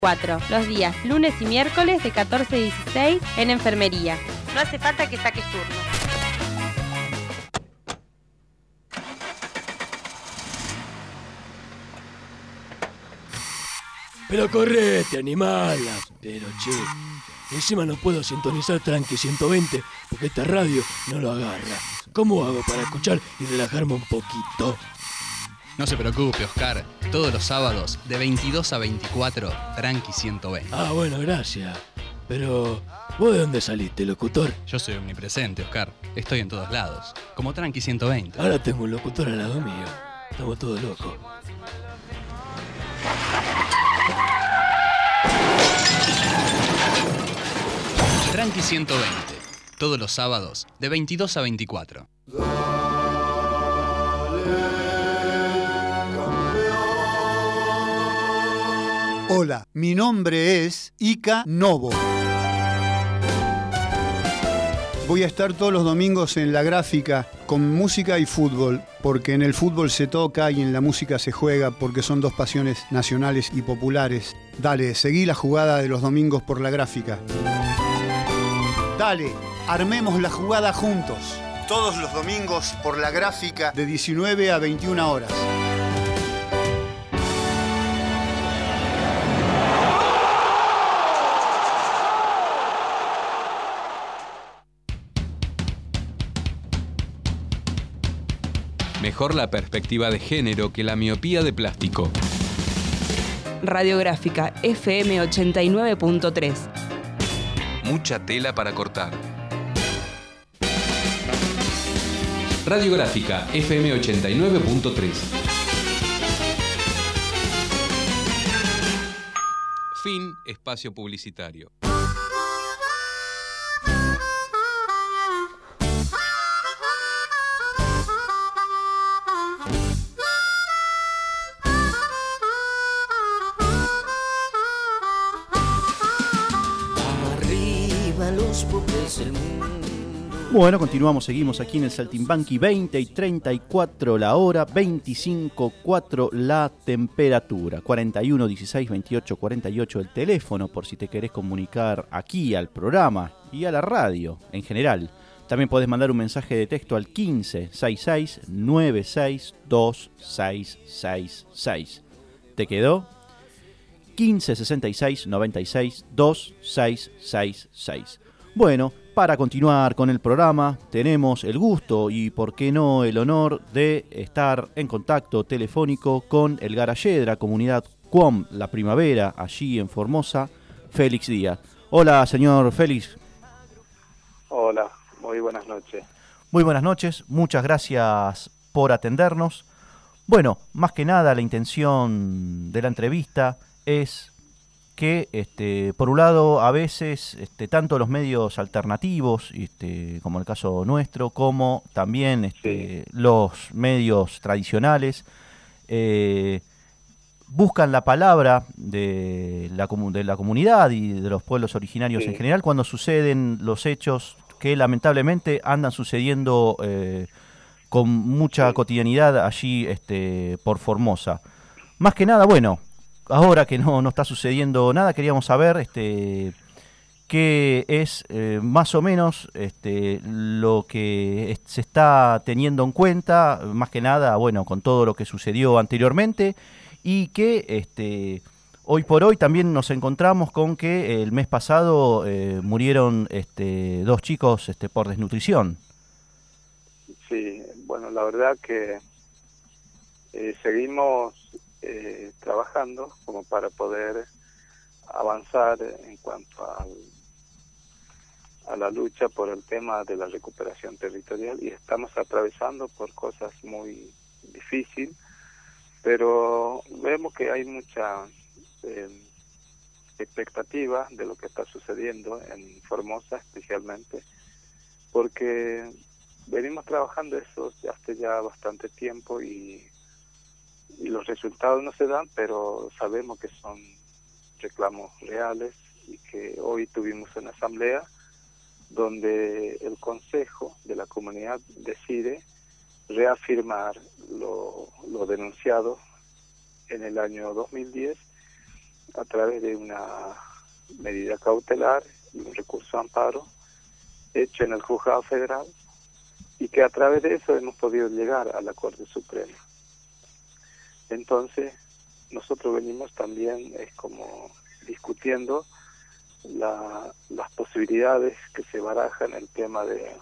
4, los días lunes y miércoles de 14 a 16 en enfermería. No hace falta que saques turno. Pero correte, animalas. Pero che, encima no puedo sintonizar Tranqui 120 porque esta radio no lo agarra. ¿Cómo hago para escuchar y relajarme un poquito? No se preocupe, Oscar. Todos los sábados, de 22 a 24, Tranqui 120. Ah, bueno, gracias. Pero, ¿vos de dónde saliste, locutor? Yo soy omnipresente, Oscar. Estoy en todos lados. Como Tranqui 120. Ahora tengo un locutor al lado mío. Estamos todos locos. Tranqui 120. Todos los sábados, de 22 a 24. Hola, mi nombre es Ica Novo. Voy a estar todos los domingos en La Gráfica con música y fútbol, porque en el fútbol se toca y en la música se juega, porque son dos pasiones nacionales y populares. Dale, seguí la jugada de los domingos por La Gráfica. Dale, armemos la jugada juntos. Todos los domingos por La Gráfica de 19 a 21 horas. Mejor la perspectiva de género que la miopía de plástico. Radiográfica FM 89.3. Mucha tela para cortar. Radiográfica FM 89.3. Fin espacio publicitario. Bueno, continuamos, seguimos aquí en el Saltimbanqui. 20 y 34 la hora, 25,4 la temperatura, 41 16 28 48 el teléfono por si te querés comunicar aquí al programa y a la radio en general. También podés mandar un mensaje de texto al 15 66 96 2666. ¿Te quedó? 15 66 96 2666. Bueno, para continuar con el programa, tenemos el gusto y, por qué no, el honor de estar en contacto telefónico con el garallé de la comunidad QOM La Primavera, allí en Formosa, Félix Díaz. Hola, señor Félix. Hola, muy buenas noches. Muy buenas noches, muchas gracias por atendernos. Bueno, más que nada la intención de la entrevista es que, por un lado, a veces tanto los medios alternativos, como el caso nuestro, como también los medios tradicionales, buscan la palabra de la comunidad y de los pueblos originarios en general cuando suceden los hechos que lamentablemente andan sucediendo con mucha cotidianidad allí por Formosa. Más que nada, bueno, ahora que no está sucediendo nada, queríamos saber qué es más o menos lo que se está teniendo en cuenta, más que nada, bueno, con todo lo que sucedió anteriormente, y que hoy por hoy también nos encontramos con que el mes pasado murieron 2 chicos por desnutrición. Sí, bueno, la verdad que seguimos trabajando como para poder avanzar en cuanto a la lucha por el tema de la recuperación territorial, y estamos atravesando por cosas muy difíciles, pero vemos que hay mucha expectativa de lo que está sucediendo en Formosa, especialmente porque venimos trabajando eso hace ya bastante tiempo y los resultados no se dan, pero sabemos que son reclamos reales, y que hoy tuvimos una asamblea donde el Consejo de la Comunidad decide reafirmar lo denunciado en el año 2010 a través de una medida cautelar y un recurso de amparo hecho en el Juzgado Federal, y que a través de eso hemos podido llegar a la Corte Suprema. Entonces, nosotros venimos también como discutiendo las posibilidades que se barajan en el tema de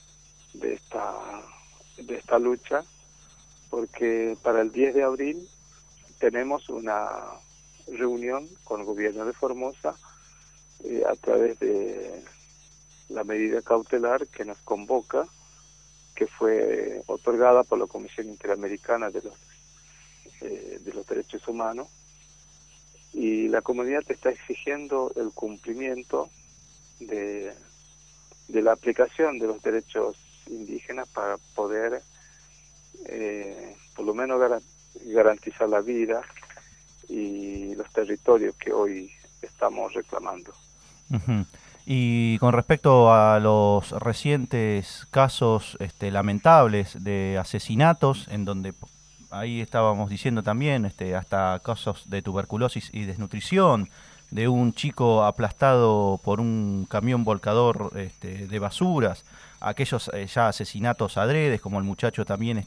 esta lucha, porque para el 10 de abril tenemos una reunión con el gobierno de Formosa a través de la medida cautelar que nos convoca, que fue otorgada por la Comisión Interamericana de los Derechos Humanos, y la comunidad está exigiendo el cumplimiento de la aplicación de los derechos indígenas para poder por lo menos garantizar la vida y los territorios que hoy estamos reclamando. Uh-huh. Y con respecto a los recientes casos lamentables de asesinatos, en donde ahí estábamos diciendo también hasta casos de tuberculosis y desnutrición, de un chico aplastado por un camión volcador de basuras, aquellos ya asesinatos adredes, como el muchacho también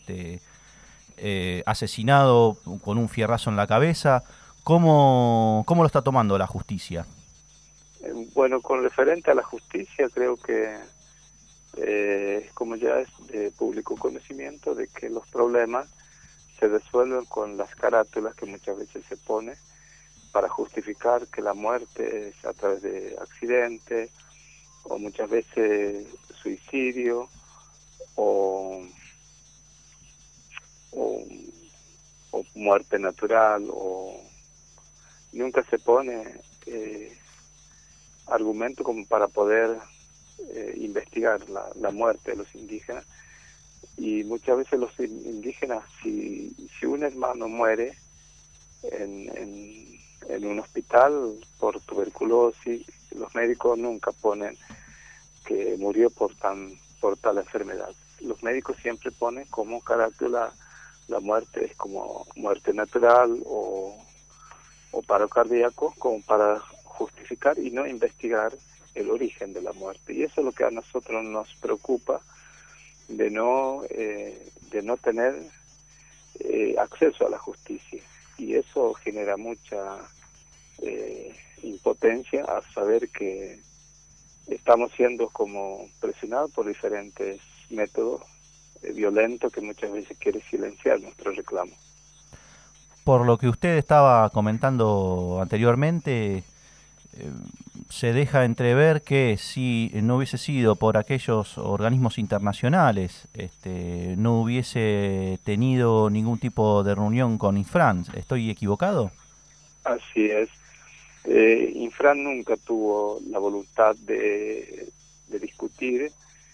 asesinado con un fierrazo en la cabeza. ¿Cómo lo está tomando la justicia? Bueno, con referente a la justicia, creo que como ya es de público conocimiento, de que los problemas se resuelven con las carátulas que muchas veces se pone para justificar que la muerte es a través de accidente, o muchas veces suicidio, o muerte natural, o nunca se pone argumento como para poder investigar la muerte de los indígenas. Y muchas veces los indígenas, si un hermano muere en un hospital por tuberculosis, los médicos nunca ponen que murió por tal enfermedad. Los médicos siempre ponen como carátula la muerte es como muerte natural o paro cardíaco, como para justificar y no investigar el origen de la muerte. Y eso es lo que a nosotros nos preocupa, de no tener acceso a la justicia, y eso genera mucha impotencia a saber que estamos siendo como presionados por diferentes métodos violentos que muchas veces quieren silenciar nuestro reclamo. Por lo que usted estaba comentando anteriormente, se deja entrever que si no hubiese sido por aquellos organismos internacionales, no hubiese tenido ningún tipo de reunión con Infran. ¿Estoy equivocado? Así es. Infran nunca tuvo la voluntad de discutir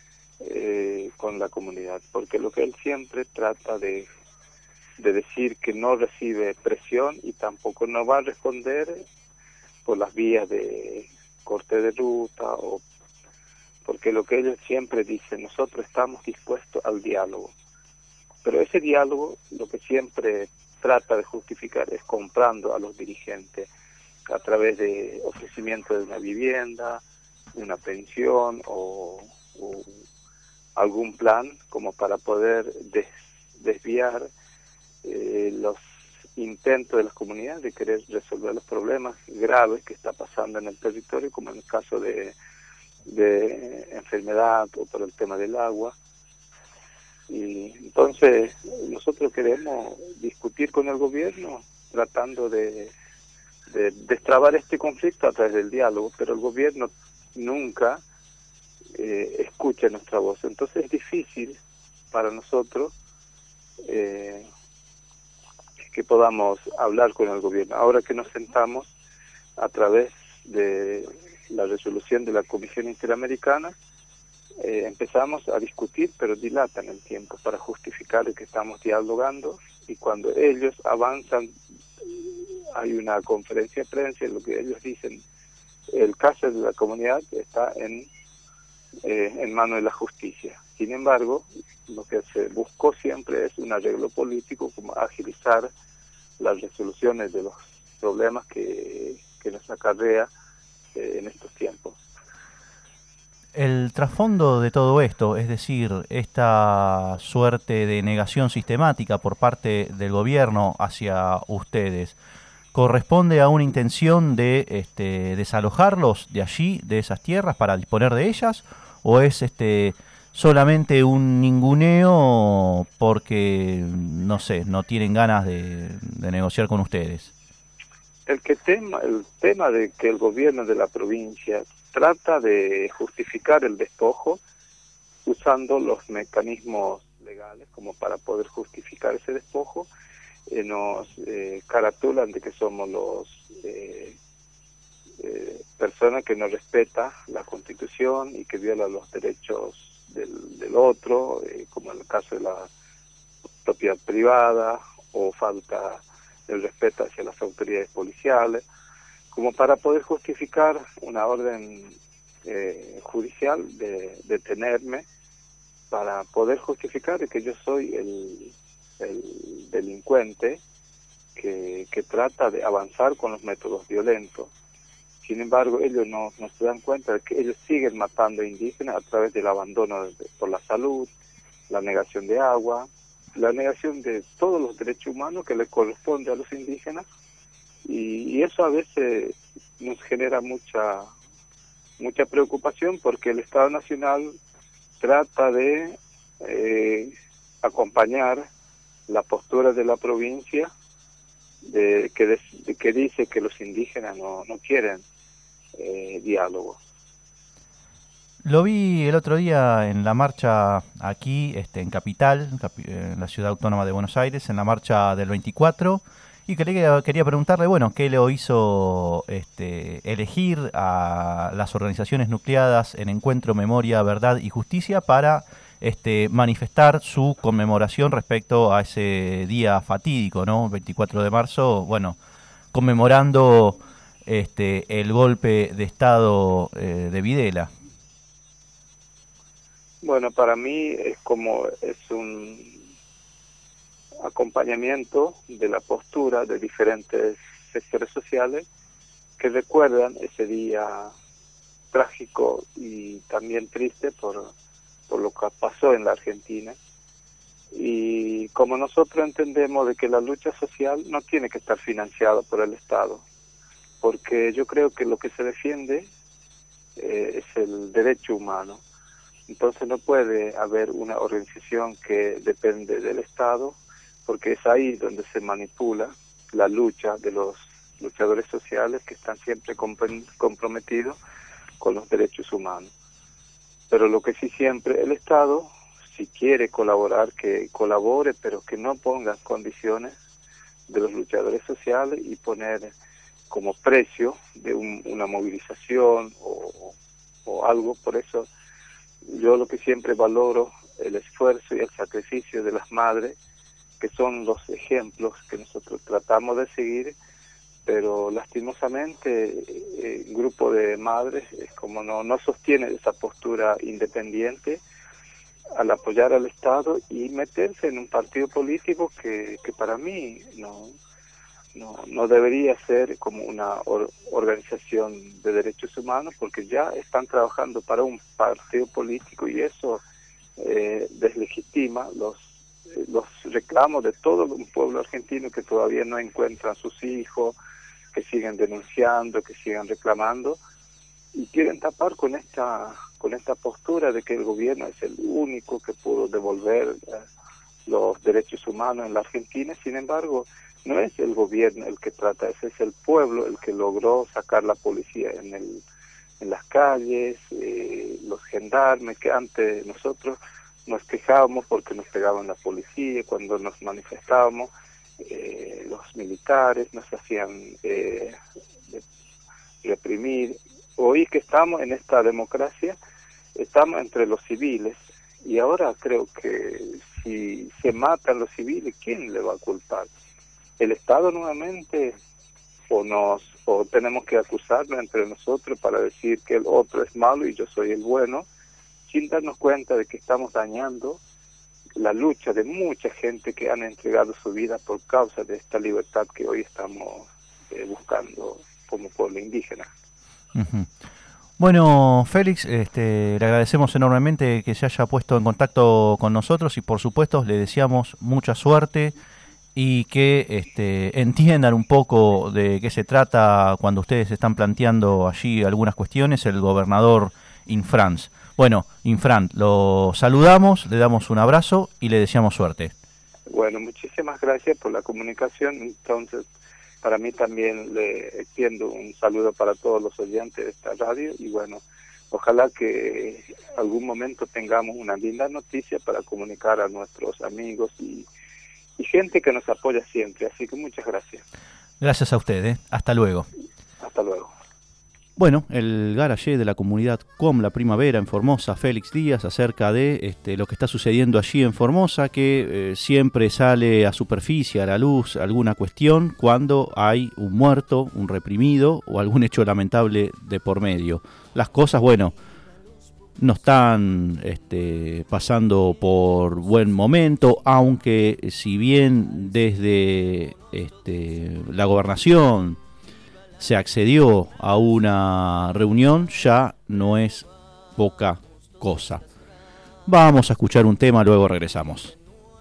con la comunidad, porque lo que él siempre trata de decir que no recibe presión y tampoco no va a responder por las vías de corte de ruta, o porque lo que ellos siempre dicen, nosotros estamos dispuestos al diálogo, pero ese diálogo lo que siempre trata de justificar es comprando a los dirigentes a través de ofrecimiento de una vivienda, de una pensión o algún plan como para poder desviar los intentos de las comunidades de querer resolver los problemas graves que está pasando en el territorio, como en el caso de enfermedad o por el tema del agua. Y entonces nosotros queremos discutir con el gobierno tratando de destrabar este conflicto a través del diálogo, pero el gobierno nunca escucha nuestra voz. Entonces es difícil para nosotros que podamos hablar con el gobierno. Ahora que nos sentamos a través de la resolución de la Comisión Interamericana, empezamos a discutir, pero dilatan el tiempo para justificar que estamos dialogando, y cuando ellos avanzan hay una conferencia de prensa en lo que ellos dicen, el caso de la comunidad está en manos de la justicia. Sin embargo, lo que se buscó siempre es un arreglo político, como agilizar las resoluciones de los problemas que nos acarrea en estos tiempos. El trasfondo de todo esto, es decir, esta suerte de negación sistemática por parte del gobierno hacia ustedes, ¿corresponde a una intención de desalojarlos de allí, de esas tierras, para disponer de ellas? ¿O es solamente un ninguneo porque, no sé, no tienen ganas de negociar con ustedes? El tema de que el gobierno de la provincia trata de justificar el despojo usando los mecanismos legales como para poder justificar ese despojo, nos caratulan de que somos personas que no respeta la Constitución y que viola los derechos del otro, como en el caso de la propiedad privada, o falta el respeto hacia las autoridades policiales, como para poder justificar una orden judicial de detenerme, para poder justificar que yo soy el delincuente que trata de avanzar con los métodos violentos. Sin embargo, ellos no se dan cuenta de que ellos siguen matando indígenas a través del abandono por la salud, la negación de agua, la negación de todos los derechos humanos que le corresponde a los indígenas, y eso a veces nos genera mucha preocupación, porque el Estado Nacional trata de acompañar la postura de la provincia que dice que los indígenas no quieren diálogo. Lo vi el otro día en la marcha aquí, en Capital, en la ciudad autónoma de Buenos Aires, en la marcha del 24, y quería preguntarle, bueno, ¿qué lo hizo elegir a las organizaciones nucleadas en Encuentro, Memoria, Verdad y Justicia para manifestar su conmemoración respecto a ese día fatídico, ¿no? 24 de marzo, bueno, conmemorando el golpe de Estado de Videla? Bueno, para mí es un acompañamiento de la postura de diferentes sectores sociales que recuerdan ese día trágico y también triste por lo que pasó en la Argentina. Y como nosotros entendemos de que la lucha social no tiene que estar financiada por el Estado, porque yo creo que lo que se defiende es el derecho humano. Entonces no puede haber una organización que depende del Estado, porque es ahí donde se manipula la lucha de los luchadores sociales que están siempre comprometidos con los derechos humanos. Pero lo que sí siempre el Estado, si quiere colaborar, que colabore, pero que no ponga condiciones de los luchadores sociales y poner como precio de una movilización o algo. Por eso yo lo que siempre valoro el esfuerzo y el sacrificio de las madres, que son los ejemplos que nosotros tratamos de seguir, pero lastimosamente el grupo de madres es como no sostiene esa postura independiente al apoyar al Estado y meterse en un partido político que para mí no debería ser como una organización de derechos humanos, porque ya están trabajando para un partido político y eso deslegitima los reclamos de todo un pueblo argentino que todavía no encuentran sus hijos, que siguen denunciando, que siguen reclamando, y quieren tapar con esta postura de que el gobierno es el único que pudo devolver los derechos humanos en la Argentina. Sin embargo, no es el gobierno el que trata, ese es el pueblo el que logró sacar la policía en las calles, los gendarmes, que antes nosotros nos quejábamos porque nos pegaban la policía cuando nos manifestábamos, los militares nos hacían reprimir. Hoy que estamos en esta democracia, estamos entre los civiles, y ahora creo que si se matan los civiles, ¿quién le va a culpar? ¿El Estado nuevamente? ¿O tenemos que acusarnos entre nosotros para decir que el otro es malo y yo soy el bueno, sin darnos cuenta de que estamos dañando la lucha de mucha gente que han entregado su vida por causa de esta libertad que hoy estamos buscando como pueblo indígena. Uh-huh. Bueno, Félix, le agradecemos enormemente que se haya puesto en contacto con nosotros y por supuesto le deseamos mucha suerte y que entiendan un poco de qué se trata cuando ustedes están planteando allí algunas cuestiones, el gobernador Infrans. Bueno, Infran, lo saludamos, le damos un abrazo y le deseamos suerte. Bueno, muchísimas gracias por la comunicación. Entonces, para mí también le extiendo un saludo para todos los oyentes de esta radio y bueno, ojalá que algún momento tengamos una linda noticia para comunicar a nuestros amigos y gente que nos apoya siempre. Así que muchas gracias. Gracias a usted, hasta luego. Hasta luego. Bueno, el garage de la comunidad Com La Primavera en Formosa, Félix Díaz, acerca de lo que está sucediendo allí en Formosa, que siempre sale a superficie, a la luz, alguna cuestión cuando hay un muerto, un reprimido o algún hecho lamentable de por medio. Las cosas, bueno, no están pasando por buen momento, aunque si bien desde la gobernación se accedió a una reunión, ya no es poca cosa. Vamos a escuchar un tema, luego regresamos.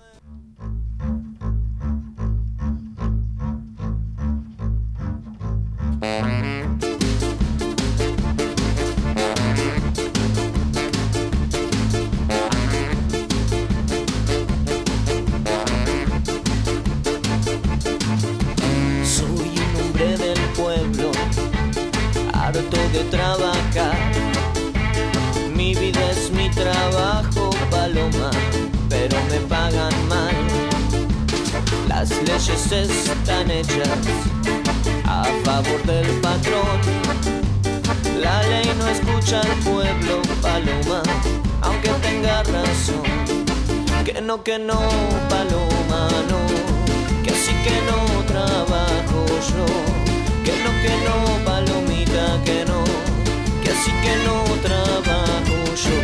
Harto de trabajar, mi vida es mi trabajo, paloma, pero me pagan mal. Las leyes están hechas a favor del patrón. La ley no escucha al pueblo, paloma, aunque tenga razón. Que no, paloma, no, que así que no trabajo yo. Que no, palomita, que no, que así que no trabajo yo.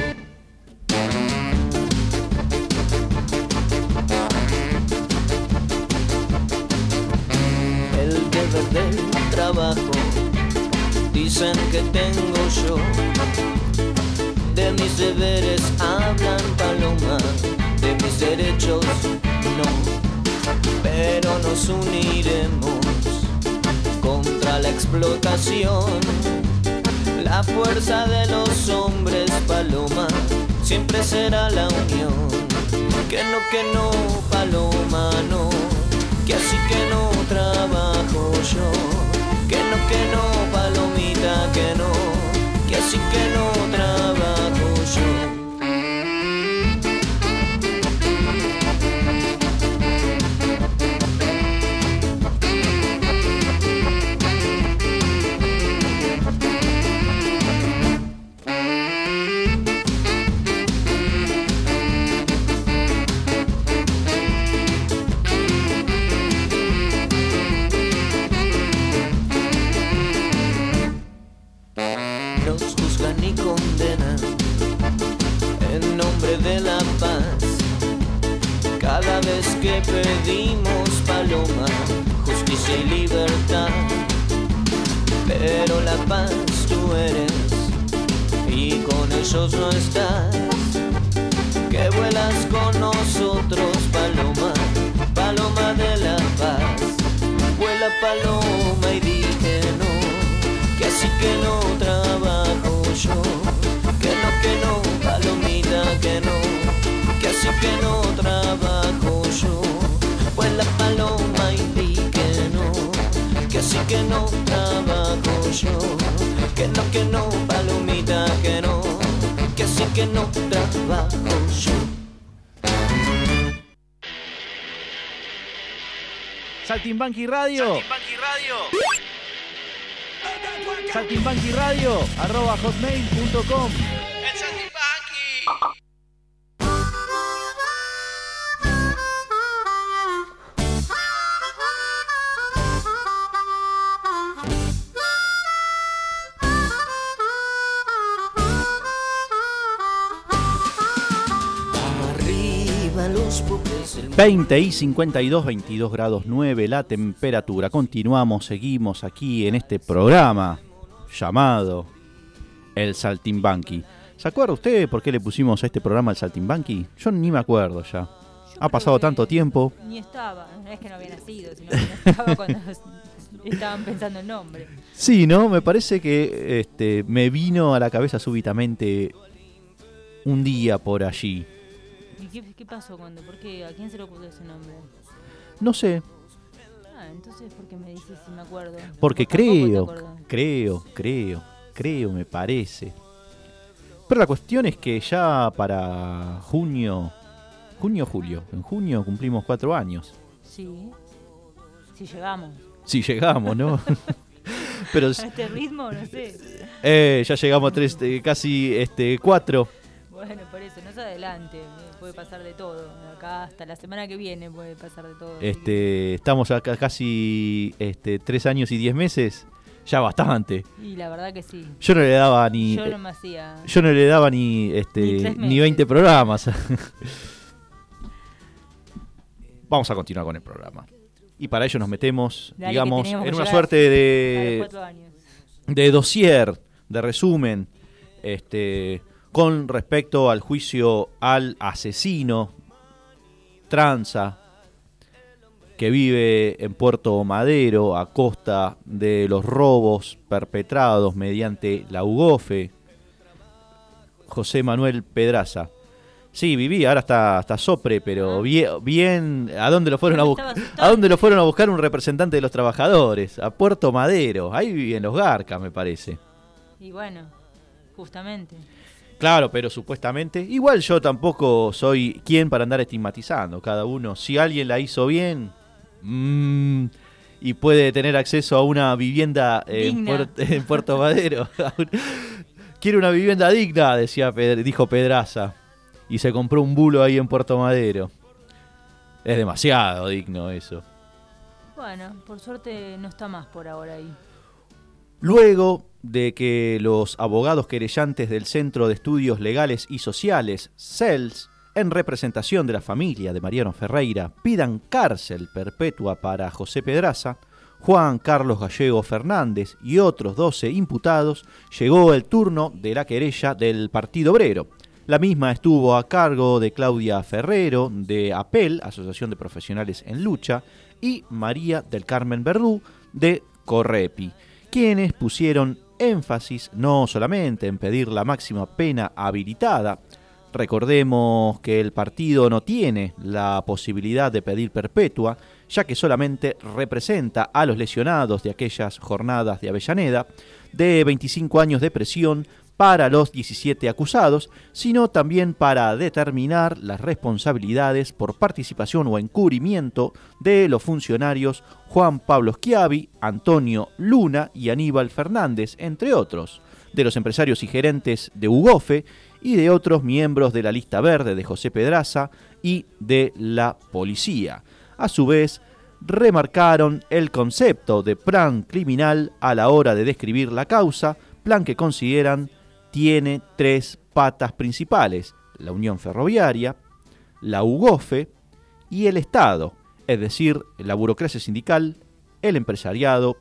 El deber del trabajo, dicen que tengo yo. De mis deberes hablan, paloma, de mis derechos no. Pero nos uniremos contra la explotación. La fuerza de los hombres, paloma, siempre será la unión. Que no, paloma, no, que así que no trabajo yo. Que no, palomita, que no, que así que no trabajo yo. De la paz, cada vez que pedimos, paloma, justicia y libertad. Pero la paz tú eres y con ellos no estás. Que vuelas con nosotros, paloma, paloma de la paz. Vuela, paloma, y dije no, que así que no trabajo yo. Que no, palomita, que no, que así que no trabajo yo. Vuela, paloma, y di que no, que así que no trabajo yo. Que no, palomita, que no, que así que no trabajo yo. Saltimbanqui Radio. Saltimbanqui Radio, @hotmail.com. El Saltimbanqui. Arriba los los pobres el 20 y 52, 22 grados 9 la temperatura. Continuamos, seguimos aquí en este programa llamado El Saltimbanqui. ¿Se acuerda usted por qué le pusimos a este programa El Saltimbanqui? Yo ni me acuerdo ya. Ha pasado tanto tiempo. Ni estaba, no es que no había nacido, sino que no estaba cuando estaban pensando el nombre. Sí, ¿no? Me parece que me vino a la cabeza súbitamente un día por allí. ¿Y qué pasó cuando? ¿Por qué? ¿A quién se le ocurrió ese nombre? No sé. Ah, entonces, ¿por qué me dices si me acuerdo? Porque creo, me parece. Pero la cuestión es que ya para julio, en junio cumplimos 4 años. Sí, si llegamos. Si llegamos, ¿no? Pero a este ritmo, no sé. Ya llegamos a 4. Bueno, por eso, no se adelante, puede pasar de todo. Acá hasta la semana que viene puede pasar de todo. Estamos acá casi 3 años y 10 meses, ya bastante. Y la verdad que sí. Yo no le daba ni... Yo no me hacía... Yo no le daba ni 20 programas. Vamos a continuar con el programa. Y para ello nos metemos, digamos, en una suerte de dossier, de resumen, con respecto al juicio al asesino tranza que vive en Puerto Madero a costa de los robos perpetrados mediante la UGOFE, José Manuel Pedraza. Sí, vivía, ahora está sopre, pero bien, ¿a dónde lo fueron a buscar un representante de los trabajadores? A Puerto Madero, ahí viven los Garcas, me parece. Y bueno, justamente. Claro, pero supuestamente, igual yo tampoco soy quien para andar estigmatizando. Cada uno, si alguien la hizo bien y puede tener acceso a una vivienda en Puerto Madero, quiere una vivienda digna, dijo Pedraza, y se compró un bulo ahí en Puerto Madero. Es demasiado digno eso. Bueno, por suerte no está más por ahora ahí. Luego de que los abogados querellantes del Centro de Estudios Legales y Sociales, CELS, en representación de la familia de Mariano Ferreira, pidan cárcel perpetua para José Pedraza, Juan Carlos Gallego Fernández y otros 12 imputados, llegó el turno de la querella del Partido Obrero. La misma estuvo a cargo de Claudia Ferrero, de APEL, Asociación de Profesionales en Lucha, y María del Carmen Verdú, de Correpi, quienes pusieron énfasis no solamente en pedir la máxima pena habilitada. Recordemos que el partido no tiene la posibilidad de pedir perpetua, ya que solamente representa a los lesionados de aquellas jornadas de Avellaneda, de 25 años de prisión para los 17 acusados, sino también para determinar las responsabilidades por participación o encubrimiento de los funcionarios Juan Pablo Schiavi, Antonio Luna y Aníbal Fernández, entre otros, de los empresarios y gerentes de UGOFE y de otros miembros de la lista verde de José Pedraza y de la policía. A su vez, remarcaron el concepto de plan criminal a la hora de describir la causa, plan que consideran tiene 3 patas principales: la Unión Ferroviaria, la UGOFE y el Estado, es decir, la burocracia sindical, el empresariado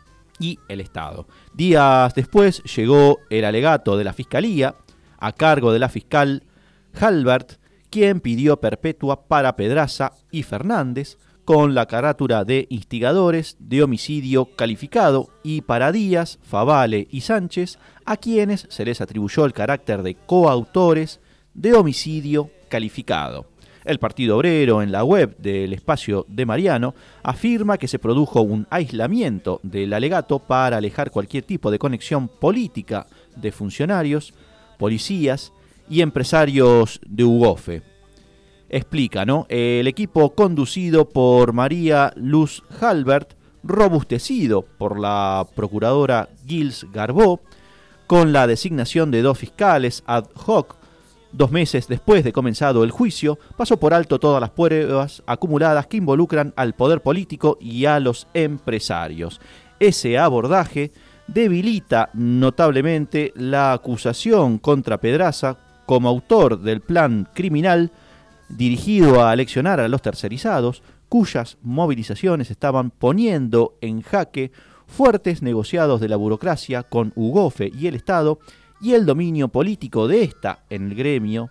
y el Estado. Días después llegó el alegato de la Fiscalía, a cargo de la fiscal Halbert, quien pidió perpetua para Pedraza y Fernández, con la carátula de instigadores de homicidio calificado, y para Díaz, Favale y Sánchez, a quienes se les atribuyó el carácter de coautores de homicidio calificado. El Partido Obrero, en la web del espacio de Mariano, afirma que se produjo un aislamiento del alegato para alejar cualquier tipo de conexión política de funcionarios, policías y empresarios de UGOFE. Explica, ¿no? El equipo conducido por María Luz Halbert, robustecido por la procuradora Gils Garbó, con la designación de 2 fiscales ad hoc 2 meses después de comenzado el juicio, pasó por alto todas las pruebas acumuladas que involucran al poder político y a los empresarios. Ese abordaje debilita notablemente la acusación contra Pedraza como autor del plan criminal dirigido a aleccionar a los tercerizados, cuyas movilizaciones estaban poniendo en jaque fuertes negociados de la burocracia con UGOFE y el Estado y el dominio político de esta en el gremio.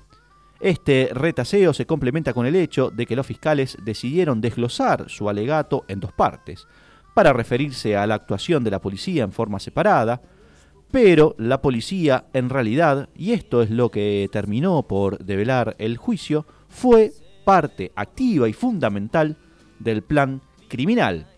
Este retaseo se complementa con el hecho de que los fiscales decidieron desglosar su alegato en dos partes, para referirse a la actuación de la policía en forma separada, pero la policía en realidad, y esto es lo que terminó por develar el juicio, fue parte activa y fundamental del plan criminal.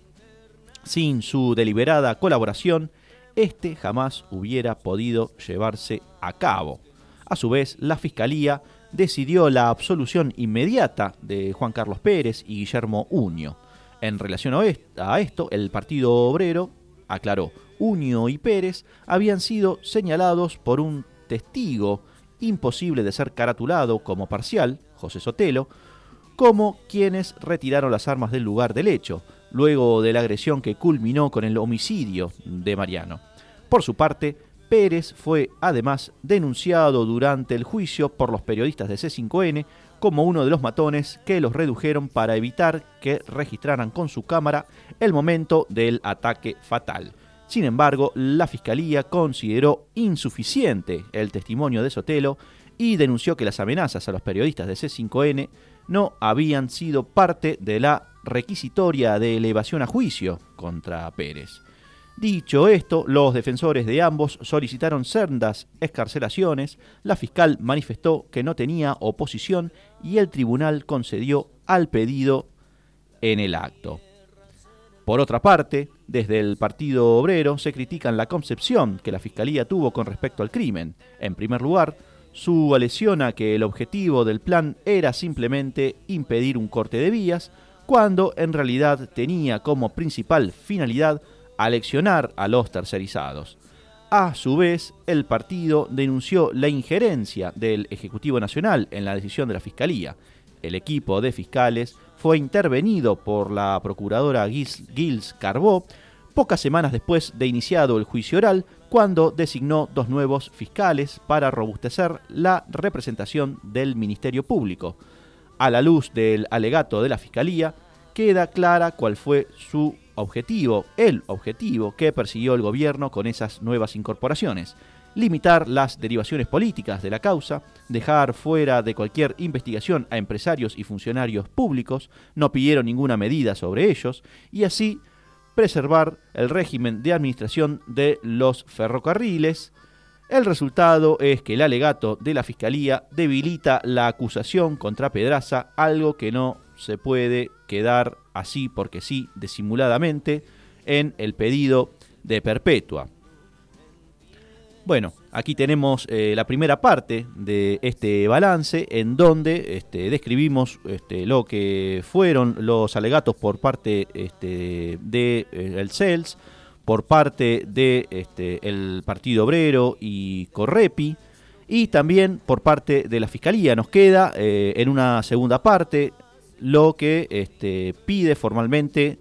Sin su deliberada colaboración, este jamás hubiera podido llevarse a cabo. A su vez, la Fiscalía decidió la absolución inmediata de Juan Carlos Pérez y Guillermo Unio. En relación a esto, el Partido Obrero aclaró: Unio y Pérez habían sido señalados por un testigo imposible de ser caratulado como parcial, José Sotelo, como quienes retiraron las armas del lugar del hecho, luego de la agresión que culminó con el homicidio de Mariano. Por su parte, Pérez fue además denunciado durante el juicio por los periodistas de C5N como uno de los matones que los redujeron para evitar que registraran con su cámara el momento del ataque fatal. Sin embargo, la Fiscalía consideró insuficiente el testimonio de Sotelo y denunció que las amenazas a los periodistas de C5N no habían sido parte de la requisitoria de elevación a juicio contra Pérez. Dicho esto, los defensores de ambos solicitaron sendas excarcelaciones, la fiscal manifestó que no tenía oposición y el tribunal concedió al pedido en el acto. Por otra parte, desde el Partido Obrero se critican la concepción que la Fiscalía tuvo con respecto al crimen. En primer lugar, su alesiona que el objetivo del plan era simplemente impedir un corte de vías, cuando en realidad tenía como principal finalidad aleccionar a los tercerizados. A su vez, el partido denunció la injerencia del Ejecutivo Nacional en la decisión de la Fiscalía. El equipo de fiscales fue intervenido por la procuradora Gils Carbó pocas semanas después de iniciado el juicio oral, cuando designó 2 nuevos fiscales para robustecer la representación del Ministerio Público. A la luz del alegato de la Fiscalía, queda clara cuál fue su objetivo, el objetivo que persiguió el gobierno con esas nuevas incorporaciones: limitar las derivaciones políticas de la causa, dejar fuera de cualquier investigación a empresarios y funcionarios públicos, no pidieron ninguna medida sobre ellos, y así preservar el régimen de administración de los ferrocarriles. El resultado es que el alegato de la Fiscalía debilita la acusación contra Pedraza, algo que no se puede quedar así porque sí, disimuladamente, en el pedido de perpetua. Bueno, aquí tenemos la primera parte de este balance, en donde describimos lo que fueron los alegatos por parte del CELS, por parte de el Partido Obrero y Correpi, y también por parte de la Fiscalía. Nos queda en una segunda parte lo que pide formalmente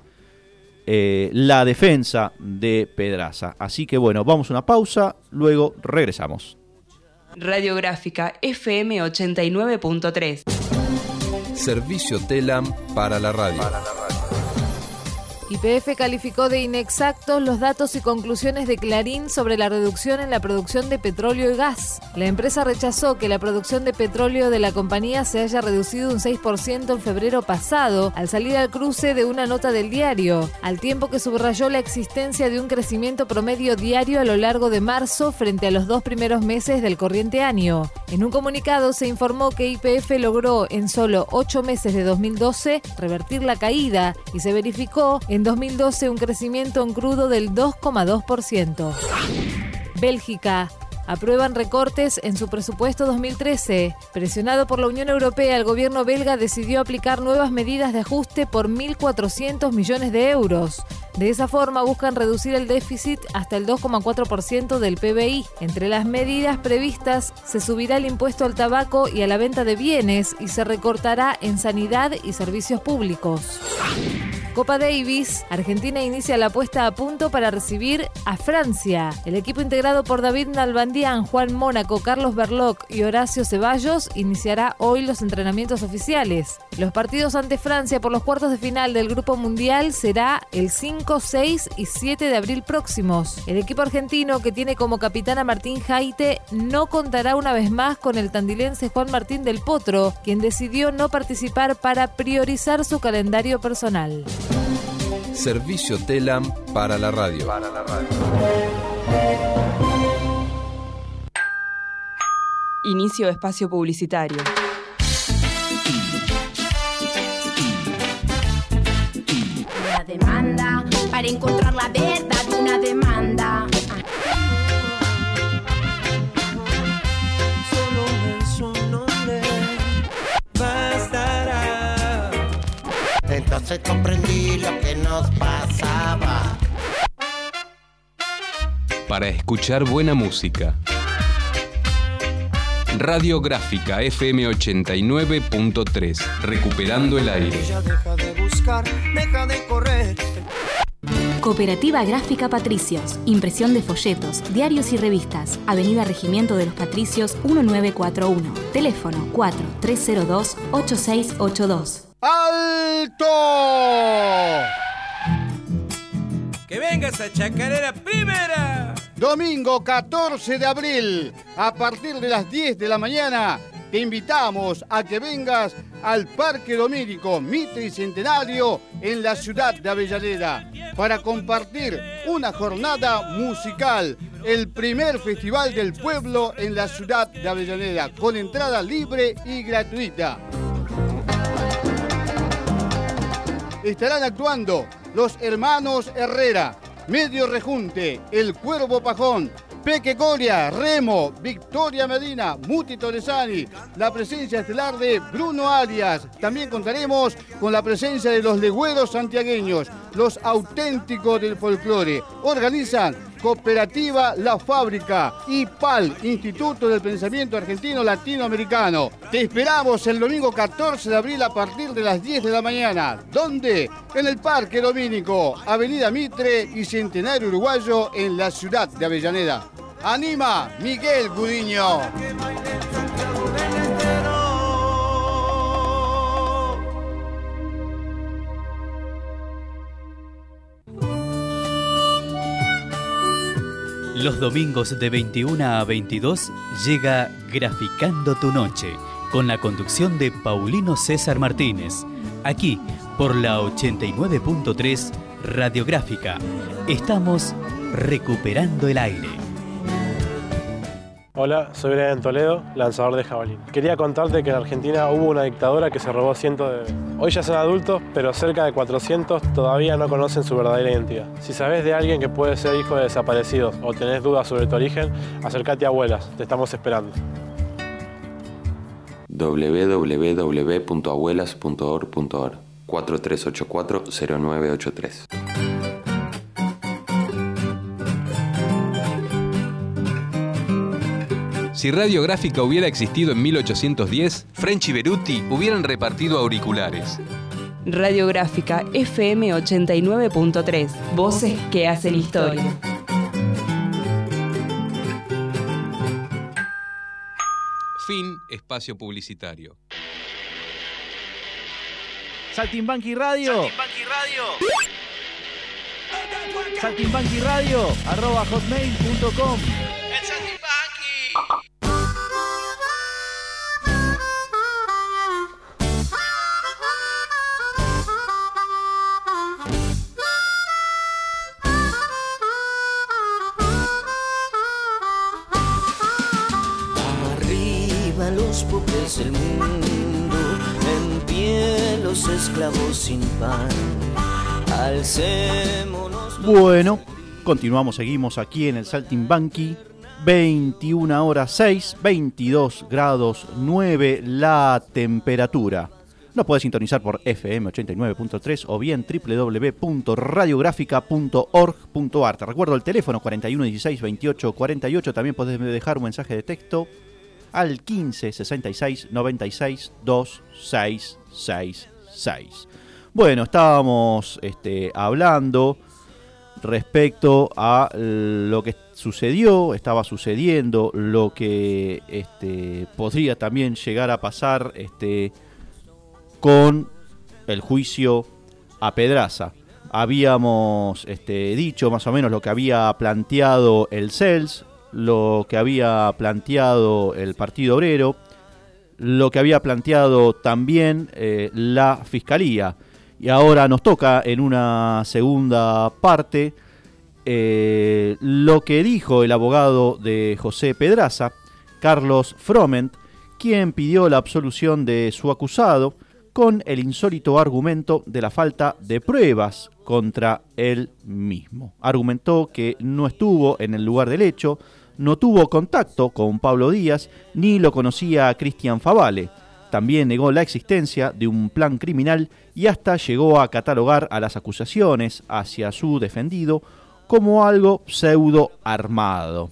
la defensa de Pedraza. Así que bueno, vamos a una pausa, luego regresamos. Radiográfica FM 89.3. Servicio TELAM para la radio. YPF calificó de inexactos los datos y conclusiones de Clarín sobre la reducción en la producción de petróleo y gas. La empresa rechazó que la producción de petróleo de la compañía se haya reducido un 6% en febrero pasado, al salir al cruce de una nota del diario, al tiempo que subrayó la existencia de un crecimiento promedio diario a lo largo de marzo frente a los 2 primeros meses del corriente año. En un comunicado se informó que YPF logró en solo 8 meses de 2012 revertir la caída y se verificó en 2012 un crecimiento en crudo del 2,2%. Bélgica. Aprueban recortes en su presupuesto 2013. Presionado por la Unión Europea, el gobierno belga decidió aplicar nuevas medidas de ajuste por 1.400 millones de euros. De esa forma buscan reducir el déficit hasta el 2,4% del PBI. Entre las medidas previstas se subirá el impuesto al tabaco y a la venta de bienes y se recortará en sanidad y servicios públicos. Copa Davis, Argentina inicia la puesta a punto para recibir a Francia. El equipo integrado por David Nalbandián, Juan Mónaco, Carlos Berloc y Horacio Ceballos iniciará hoy los entrenamientos oficiales. Los partidos ante Francia por los cuartos de final del Grupo Mundial será el 5, 6 y 7 de abril próximos. El equipo argentino, que tiene como capitán a Martín Jaite, no contará una vez más con el tandilense Juan Martín del Potro, quien decidió no participar para priorizar su calendario personal. Servicio Telam para la radio. Inicio de espacio publicitario. Una demanda para encontrar la verdad, una demanda. Solo es un nombre, bastará. Entonces comprendí lo que nos pasaba. Para escuchar buena música. Radiográfica FM 89.3, recuperando el aire. Ella deja de buscar, deja de correr. Cooperativa Gráfica Patricios. Impresión de folletos, diarios y revistas. Avenida Regimiento de los Patricios 1941. Teléfono 4302-8682. ¡Alto! ¡Que venga esa chacarera primera! Domingo 14 de abril, a partir de las 10 de la mañana, te invitamos a que vengas al Parque Domínico Mitre y Centenario en la ciudad de Avellaneda para compartir una jornada musical, el primer festival del pueblo en la ciudad de Avellaneda, con entrada libre y gratuita. Estarán actuando los hermanos Herrera, Medio Rejunte, El Cuervo Pajón, Peque Coria, Remo, Victoria Medina, Muti Torresani, la presencia estelar de Bruno Arias. También contaremos con la presencia de los legüeros santiagueños, los auténticos del folclore. Organizan Cooperativa La Fábrica, IPAL, Instituto del Pensamiento Argentino Latinoamericano. Te esperamos el domingo 14 de abril a partir de las 10 de la mañana. ¿Dónde? En el Parque Domínico, Avenida Mitre y Centenario Uruguayo en la ciudad de Avellaneda. Anima Miguel Gudiño. Los domingos de 21 a 22 llega Graficando tu Noche, con la conducción de Paulino César Martínez, aquí por la 89.3 Radiográfica. Estamos recuperando el aire. Hola, soy Brian Toledo, lanzador de jabalí. Quería contarte que en Argentina hubo una dictadura que se robó cientos de... Hoy ya son adultos, pero cerca de 400 todavía no conocen su verdadera identidad. Si sabes de alguien que puede ser hijo de desaparecidos o tenés dudas sobre tu origen, acércate a Abuelas, te estamos esperando. www.abuelas.org.ar 4384-0983. Si Radiográfica hubiera existido en 1810, French y Beruti hubieran repartido auriculares. Radiográfica FM 89.3. Voces que hacen historia. Fin espacio publicitario. Saltimbanqui Radio. Saltimbanqui Radio @hotmail.com. Arriba los pobres del mundo, en pie los esclavos sin pan. Alcémonos. Bueno, continuamos, seguimos aquí en el Saltimbanqui. 21 horas 6, 22 grados 9 la temperatura. Nos podés sintonizar por FM 89.3 o bien www.radiografica.org.ar. Te recuerdo el teléfono 41 16 28 48. También podés dejar un mensaje de texto al 15 66 96 2666. Bueno, estábamos hablando respecto a lo que estaba sucediendo, lo que podría también llegar a pasar con el juicio a Pedraza. Habíamos dicho más o menos lo que había planteado el CELS, lo que había planteado el Partido Obrero, lo que había planteado también la Fiscalía. Y ahora nos toca en una segunda parte lo que dijo el abogado de José Pedraza, Carlos Froment, quien pidió la absolución de su acusado con el insólito argumento de la falta de pruebas contra él mismo. Argumentó que no estuvo en el lugar del hecho, no tuvo contacto con Pablo Díaz, ni lo conocía a Cristian Favale. También negó la existencia de un plan criminal y hasta llegó a catalogar a las acusaciones hacia su defendido como algo pseudo armado.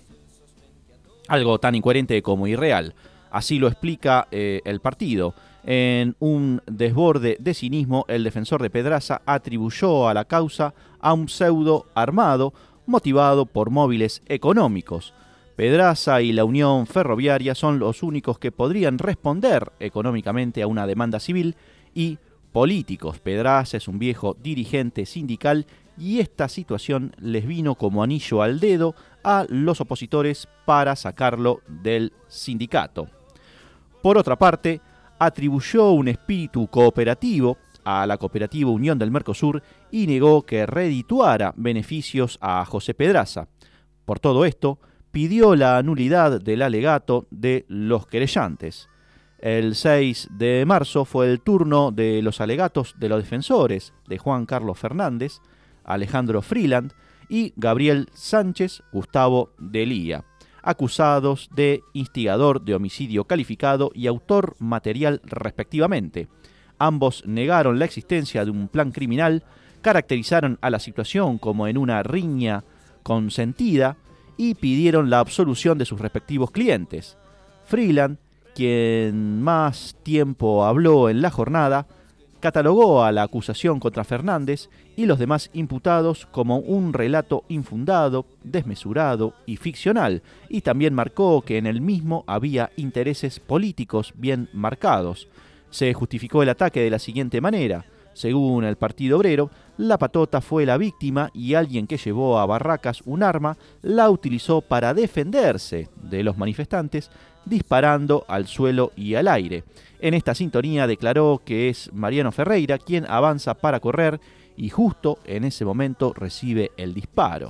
Algo tan incoherente como irreal. Así lo explica el partido. En un desborde de cinismo, el defensor de Pedraza atribuyó a la causa a un pseudo armado motivado por móviles económicos. Pedraza y la Unión Ferroviaria son los únicos que podrían responder económicamente a una demanda civil y políticos. Pedraza es un viejo dirigente sindical y esta situación les vino como anillo al dedo a los opositores para sacarlo del sindicato. Por otra parte, atribuyó un espíritu cooperativo a la Cooperativa Unión del Mercosur y negó que redituara beneficios a José Pedraza. Por todo esto, pidió la nulidad del alegato de los querellantes. El 6 de marzo fue el turno de los alegatos de los defensores de Juan Carlos Fernández, Alejandro Freeland y Gabriel Sánchez Gustavo Delía, acusados de instigador de homicidio calificado y autor material respectivamente. Ambos negaron la existencia de un plan criminal, caracterizaron a la situación como en una riña consentida y pidieron la absolución de sus respectivos clientes. Freeland, quien más tiempo habló en la jornada, catalogó a la acusación contra Fernández y los demás imputados como un relato infundado, desmesurado y ficcional, y también marcó que en el mismo había intereses políticos bien marcados. Se justificó el ataque de la siguiente manera: según el Partido Obrero, la patota fue la víctima y alguien que llevó a Barracas un arma la utilizó para defenderse de los manifestantes, disparando al suelo y al aire. En esta sintonía declaró que es Mariano Ferreira quien avanza para correr y justo en ese momento recibe el disparo.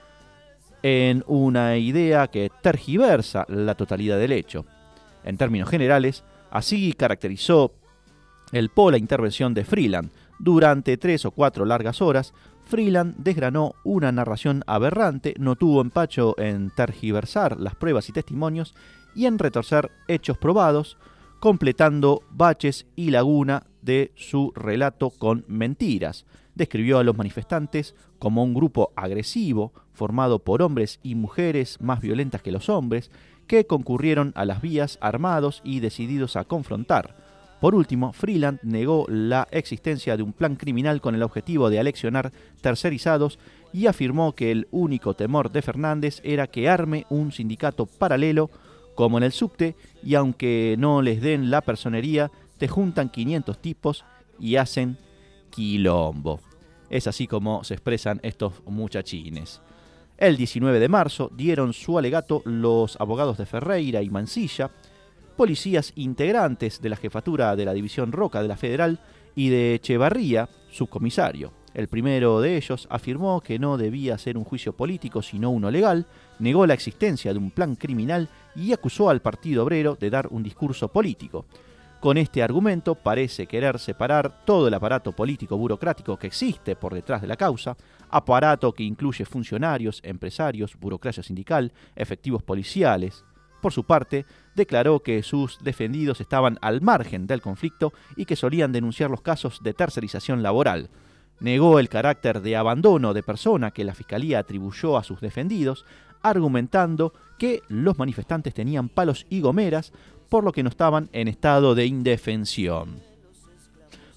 En una idea que tergiversa la totalidad del hecho. En términos generales, así caracterizó el PO la intervención de Freeland. Durante 3 o 4 largas horas, Freeland desgranó una narración aberrante, no tuvo empacho en tergiversar las pruebas y testimonios y en retorcer hechos probados, completando baches y laguna de su relato con mentiras. Describió a los manifestantes como un grupo agresivo, formado por hombres y mujeres más violentas que los hombres, que concurrieron a las vías armados y decididos a confrontar. Por último, Freeland negó la existencia de un plan criminal con el objetivo de aleccionar tercerizados y afirmó que el único temor de Fernández era que arme un sindicato paralelo como en el subte y aunque no les den la personería, te juntan 500 tipos y hacen quilombo. Es así como se expresan estos muchachines. El 19 de marzo dieron su alegato los abogados de Ferreira y Mansilla, policías integrantes de la jefatura de la División Roca de la Federal y de Echevarría, subcomisario. El primero de ellos afirmó que no debía ser un juicio político sino uno legal, negó la existencia de un plan criminal y acusó al Partido Obrero de dar un discurso político. Con este argumento parece querer separar todo el aparato político burocrático que existe por detrás de la causa, aparato que incluye funcionarios, empresarios, burocracia sindical, efectivos policiales. Por su parte, declaró que sus defendidos estaban al margen del conflicto y que solían denunciar los casos de tercerización laboral. Negó el carácter de abandono de persona que la Fiscalía atribuyó a sus defendidos, argumentando que los manifestantes tenían palos y gomeras, por lo que no estaban en estado de indefensión.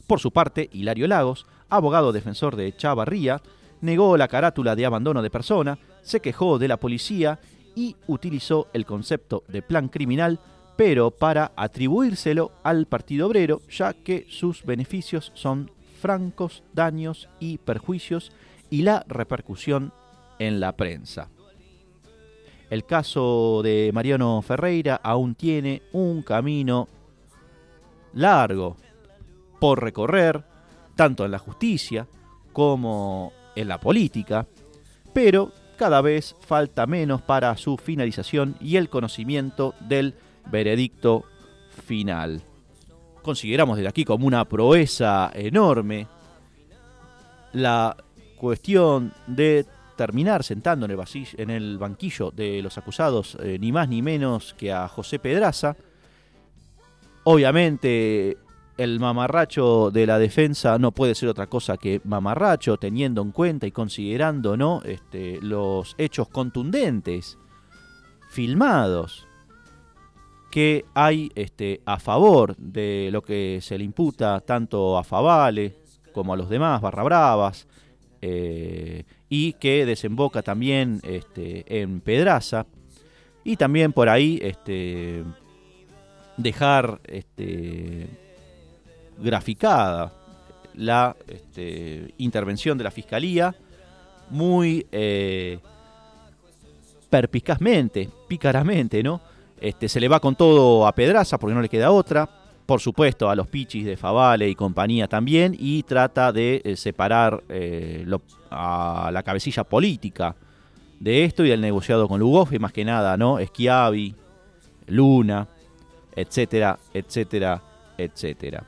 Por su parte, Hilario Lagos, abogado defensor de Chavarría, negó la carátula de abandono de persona, se quejó de la policía y utilizó el concepto de plan criminal, pero para atribuírselo al Partido Obrero, ya que sus beneficios son francos daños y perjuicios y la repercusión en la prensa. El caso de Mariano Ferreira aún tiene un camino largo por recorrer, tanto en la justicia como en la política, pero cada vez falta menos para su finalización y el conocimiento del veredicto final. Consideramos desde aquí como una proeza enorme la cuestión de terminar sentando en el banquillo de los acusados ni más ni menos que a José Pedraza. Obviamente el mamarracho de la defensa no puede ser otra cosa que mamarracho, teniendo en cuenta y considerando, ¿no?, los hechos contundentes, filmados, que hay a favor de lo que se le imputa tanto a Favale como a los demás barra bravas, y que desemboca también en Pedraza, y también por ahí dejar graficada la intervención de la Fiscalía muy perspicazmente, pícaramente, ¿no? Se le va con todo a Pedraza porque no le queda otra, por supuesto a los pichis de Favale y compañía también, y trata de separar a la cabecilla política de esto y del negociado con Lugoff, más que nada, ¿no? Schiavi, Luna, etcétera, etcétera, etcétera.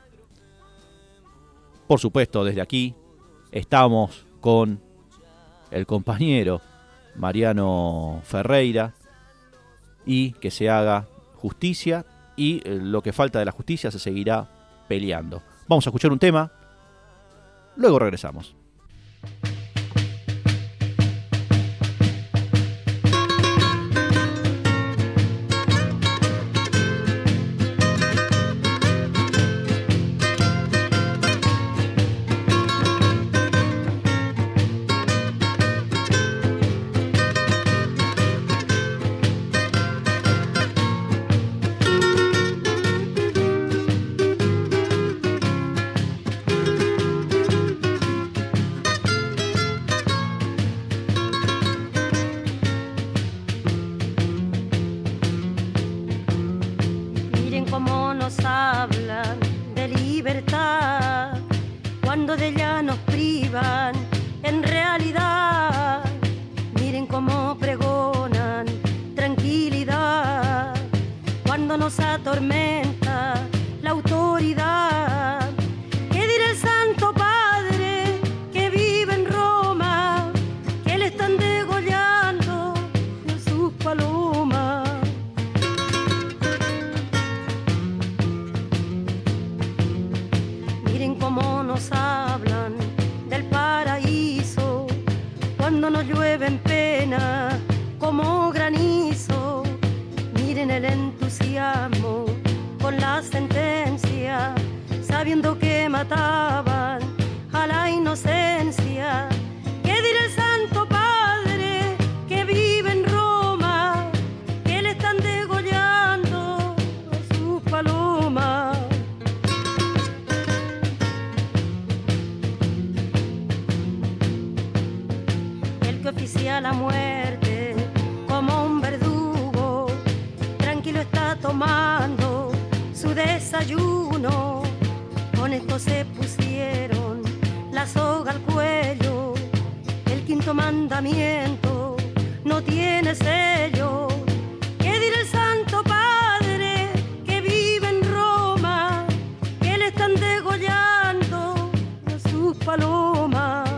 Por supuesto, desde aquí estamos con el compañero Mariano Ferreira y que se haga justicia, y lo que falta de la justicia se seguirá peleando. Vamos a escuchar un tema, luego regresamos. La muerte como un verdugo, tranquilo está tomando su desayuno. Con esto se pusieron la soga al cuello, el quinto mandamiento no tiene sello. ¿Qué dirá el Santo Padre que vive en Roma, que le están degollando a sus palomas?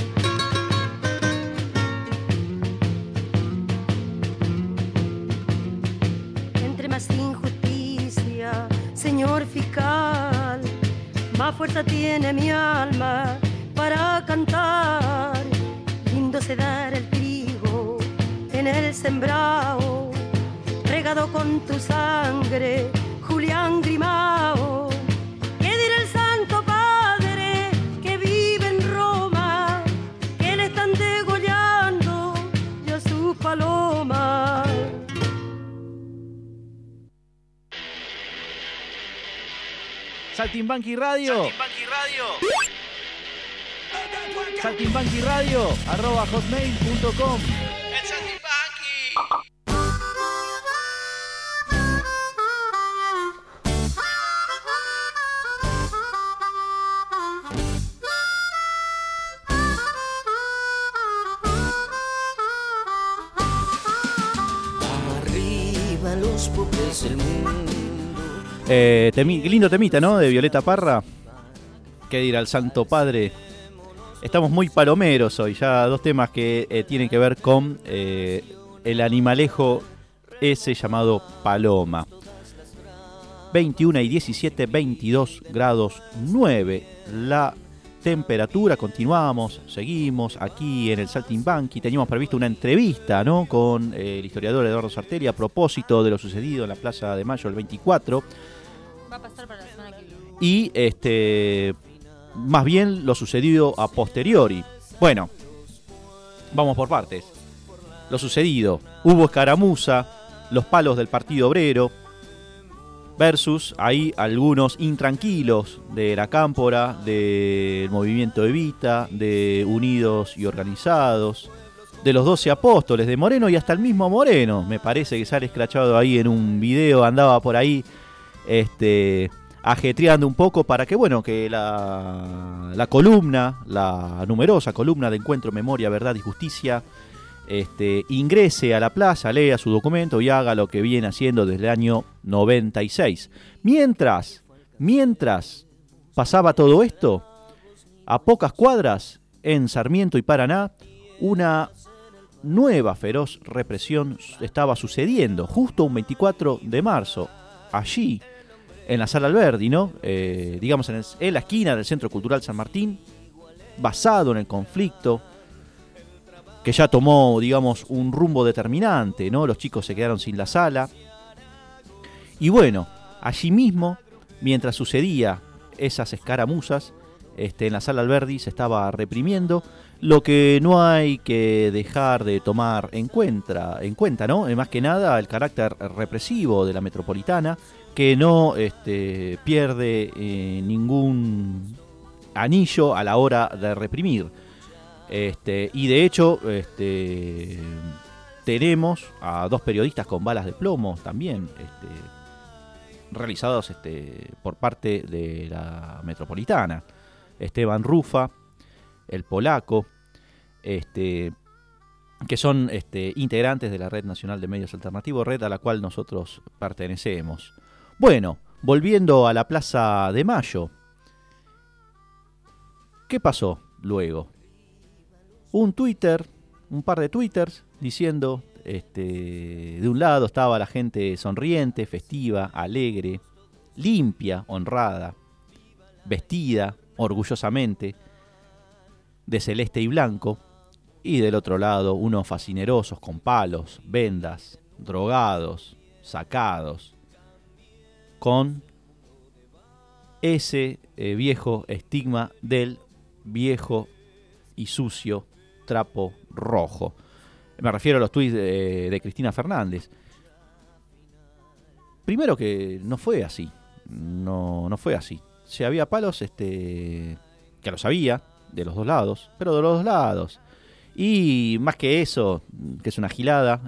Injusticia, señor fiscal, más fuerza tiene mi alma para cantar. Lindo se dar el trigo en el sembrado, regado con tu sangre, Julián Grimao. ¿Qué dirá el Santo Padre Saltimbanqui Radio. Saltimbanqui Radio, @hotmail.com. El Saltimbanqui. Arriba los pobres del mundo. Lindo temita, ¿no? De Violeta Parra. ¿Qué dirá el Santo Padre? Estamos muy palomeros hoy, ya dos temas que tienen que ver con el animalejo ese llamado paloma. 21 y 17, 22 grados 9 la temperatura. Continuamos, seguimos aquí en el Saltimbanqui. Teníamos previsto una entrevista, ¿no?, con el historiador Eduardo Sartelli a propósito de lo sucedido en la Plaza de Mayo el 24. Va a pasar para la semana que viene. Y más bien lo sucedido a posteriori. Bueno, vamos por partes. Lo sucedido: hubo escaramuza, los palos del Partido Obrero versus ahí algunos intranquilos de la Cámpora, del Movimiento Evita, de Unidos y Organizados, de los 12 Apóstoles, de Moreno y hasta el mismo Moreno. Me parece que sale escrachado ahí en un video, andaba por ahí ajetreando un poco para que, bueno, que la columna, la numerosa columna de Encuentro, Memoria, Verdad y Justicia, ingrese a la plaza, lea su documento y haga lo que viene haciendo desde el año 96. Mientras pasaba todo esto, a pocas cuadras, en Sarmiento y Paraná, una nueva feroz represión estaba sucediendo, justo un 24 de marzo, allí, en la Sala Alberdi, ¿no? Digamos, en la esquina del Centro Cultural San Martín, basado en el conflicto, que ya tomó, digamos, un rumbo determinante, ¿no? Los chicos se quedaron sin la sala. Y bueno, allí mismo, mientras sucedía esas escaramuzas, en la Sala Alberdi se estaba reprimiendo, lo que no hay que dejar de tomar en cuenta, ¿no? Más que nada el carácter represivo de la metropolitana, que no pierde ningún anillo a la hora de reprimir. Y de hecho tenemos a dos periodistas con balas de plomo también realizados por parte de la metropolitana. Esteban Rufa, el polaco, que son integrantes de la Red Nacional de Medios Alternativos, red a la cual nosotros pertenecemos. Bueno, volviendo a la Plaza de Mayo, ¿qué pasó luego? Un par de twitters diciendo, de un lado estaba la gente sonriente, festiva, alegre, limpia, honrada, vestida orgullosamente de celeste y blanco, y del otro lado unos fascinerosos con palos, vendas, drogados, sacados, con ese viejo estigma del viejo y sucio trapo rojo. Me refiero a los tuits de Cristina Fernández. Primero que no fue así. No fue así. Si había palos, que los había, de los dos lados, pero de los dos lados. Y más que eso, que es una gilada,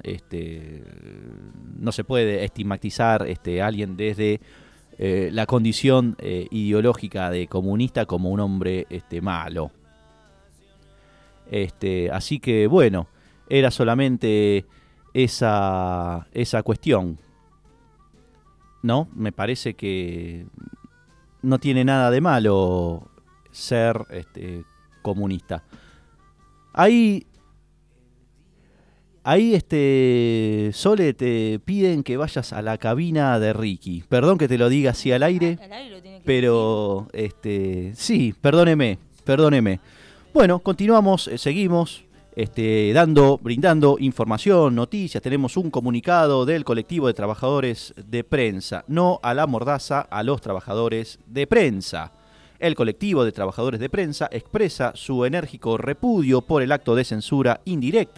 no se puede estigmatizar a alguien desde la condición ideológica de comunista como un hombre malo. Así que bueno, era solamente esa cuestión, ¿no? Me parece que no tiene nada de malo ser comunista. Ahí Sole, te piden que vayas a la cabina de Ricky. Perdón que te lo diga así al aire, pero sí, perdóneme. Bueno, continuamos, seguimos brindando información, noticias. Tenemos un comunicado del colectivo de trabajadores de prensa. No a la mordaza, a los trabajadores de prensa. El colectivo de trabajadores de prensa expresa su enérgico repudio por el acto de censura indirecta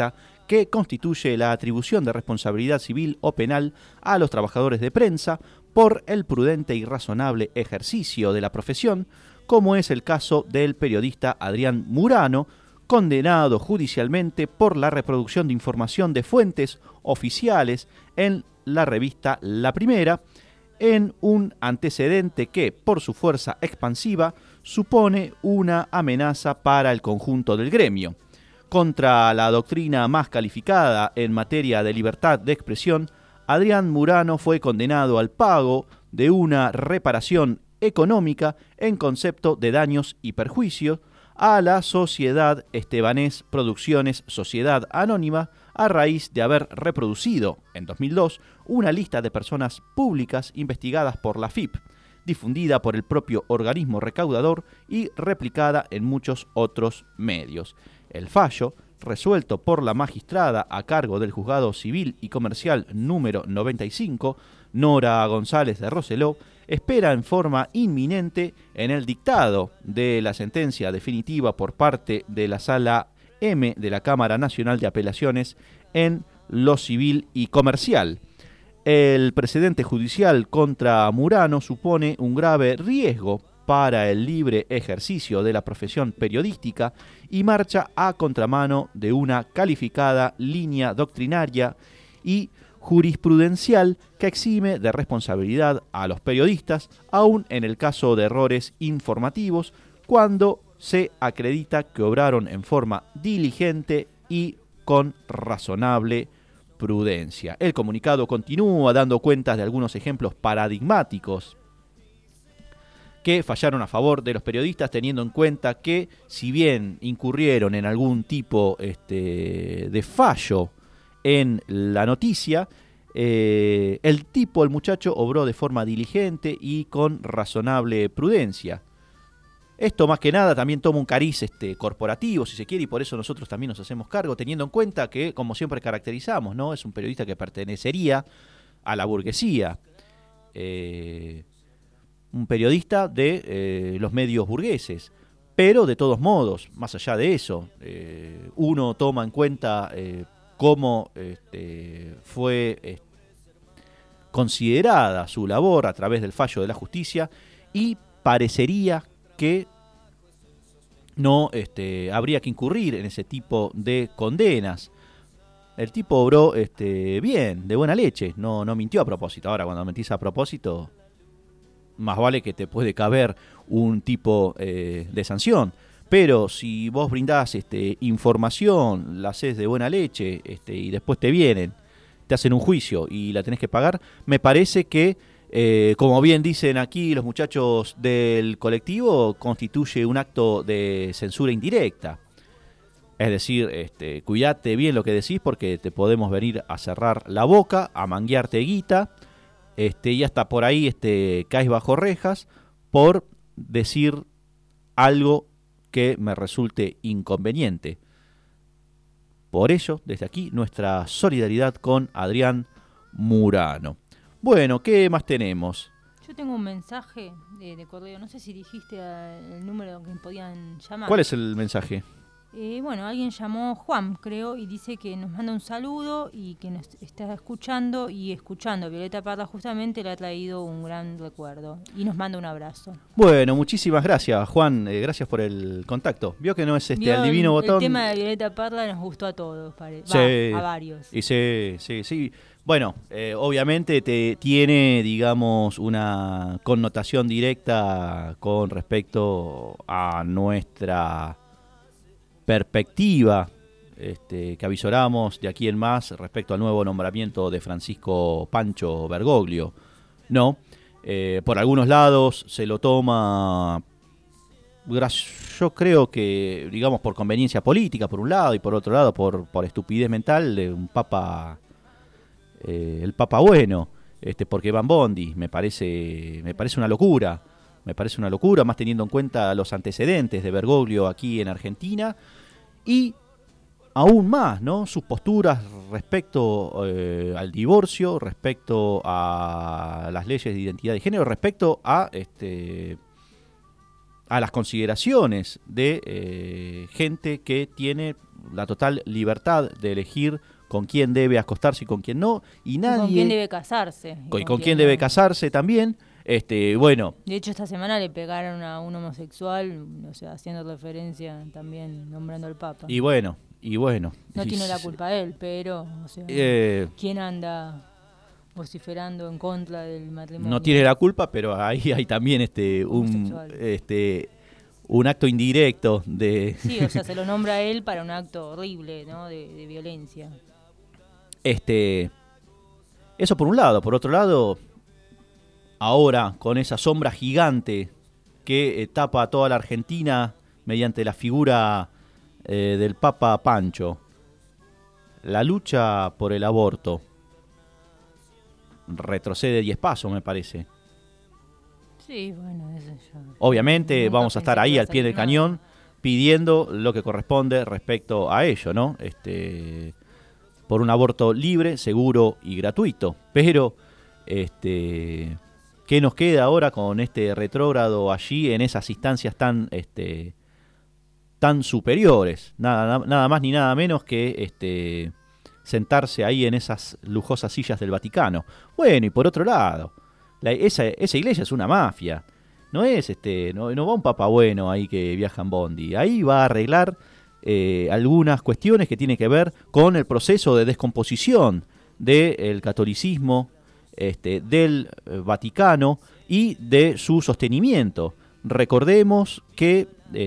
que constituye la atribución de responsabilidad civil o penal a los trabajadores de prensa por el prudente y razonable ejercicio de la profesión, como es el caso del periodista Adrián Murano, condenado judicialmente por la reproducción de información de fuentes oficiales en la revista La Primera, en un antecedente que, por su fuerza expansiva, supone una amenaza para el conjunto del gremio. Contra la doctrina más calificada en materia de libertad de expresión, Adrián Murano fue condenado al pago de una reparación económica en concepto de daños y perjuicios a la Sociedad Estebanés Producciones Sociedad Anónima a raíz de haber reproducido, en 2002, una lista de personas públicas investigadas por la FIP, difundida por el propio organismo recaudador y replicada en muchos otros medios. El fallo, resuelto por la magistrada a cargo del Juzgado Civil y Comercial número 95, Nora González de Roseló, espera en forma inminente en el dictado de la sentencia definitiva por parte de la Sala M de la Cámara Nacional de Apelaciones en lo civil y comercial. El precedente judicial contra Murano supone un grave riesgo para el libre ejercicio de la profesión periodística y marcha a contramano de una calificada línea doctrinaria y jurisprudencial que exime de responsabilidad a los periodistas, aun en el caso de errores informativos, cuando se acredita que obraron en forma diligente y con razonable prudencia. El comunicado continúa dando cuenta de algunos ejemplos paradigmáticos que fallaron a favor de los periodistas, teniendo en cuenta que, si bien incurrieron en algún tipo de fallo en la noticia, el muchacho, obró de forma diligente y con razonable prudencia. Esto más que nada también toma un cariz corporativo, si se quiere, y por eso nosotros también nos hacemos cargo, teniendo en cuenta que, como siempre caracterizamos, ¿no? Es un periodista que pertenecería a la burguesía. Un periodista de los medios burgueses, pero de todos modos, más allá de eso, uno toma en cuenta cómo fue considerada su labor a través del fallo de la justicia y parecería que no habría que incurrir en ese tipo de condenas. El tipo obró bien, de buena leche, no mintió a propósito. Ahora, cuando mentís a propósito, más vale que te puede caber un tipo de sanción. Pero si vos brindás información, la hacés de buena leche y después te vienen, te hacen un juicio y la tenés que pagar, me parece que, como bien dicen aquí los muchachos del colectivo, constituye un acto de censura indirecta. Es decir, cuidate bien lo que decís porque te podemos venir a cerrar la boca, a manguearte guita, y hasta por ahí caes bajo rejas por decir algo que me resulte inconveniente. Por ello, desde aquí, nuestra solidaridad con Adrián Murano. Bueno, ¿qué más tenemos? Yo tengo un mensaje de correo, no sé si dijiste el número que podían llamar. ¿Cuál es el mensaje? Bueno, alguien llamó Juan, creo, y dice que nos manda un saludo y que nos está escuchando y escuchando. Violeta Parra justamente le ha traído un gran recuerdo y nos manda un abrazo. Bueno, muchísimas gracias, Juan. Gracias por el contacto. Vio que no es al divino botón. El tema de Violeta Parra nos gustó a todos, a varios. Y sí. Bueno, obviamente tiene, digamos, una connotación directa con respecto a nuestra perspectiva que avisoramos de aquí en más respecto al nuevo nombramiento de Francisco Pancho Bergoglio, ¿no? Por algunos lados se lo toma, yo creo que, digamos, por conveniencia política por un lado y por otro lado por estupidez mental de un papa, el papa bueno, porque Van Bondi, me parece una locura. Me parece una locura, más teniendo en cuenta los antecedentes de Bergoglio aquí en Argentina y aún más, ¿no? Sus posturas respecto al divorcio, respecto a las leyes de identidad de género, respecto a a las consideraciones de gente que tiene la total libertad de elegir con quién debe acostarse y con quién no, y nadie... con quién debe casarse. Con quién debe casarse también. Bueno. De hecho, esta semana le pegaron a un homosexual, o sea, haciendo referencia también, nombrando al Papa. Y bueno. No tiene la culpa él, pero, o sea, ¿quién anda vociferando en contra del matrimonio? No tiene la culpa, pero ahí hay también un acto indirecto de... Sí, o sea, se lo nombra a él para un acto horrible, ¿no? De violencia. Eso por un lado. Por otro lado, ahora con esa sombra gigante que tapa a toda la Argentina mediante la figura del Papa Pancho, la lucha por el aborto retrocede 10 pasos, me parece. Sí, bueno, eso ya... Obviamente vamos a estar ahí al pie del cañón pidiendo lo que corresponde respecto a ello, ¿no? Por un aborto libre, seguro y gratuito. Pero, ¿qué nos queda ahora con este retrógrado allí en esas instancias tan superiores? Nada más ni nada menos que sentarse ahí en esas lujosas sillas del Vaticano. Bueno, y por otro lado, esa iglesia es una mafia. No es no va un papa bueno ahí que viaja en bondi. Ahí va a arreglar algunas cuestiones que tienen que ver con el proceso de descomposición del catolicismo, del Vaticano y de su sostenimiento. Recordemos que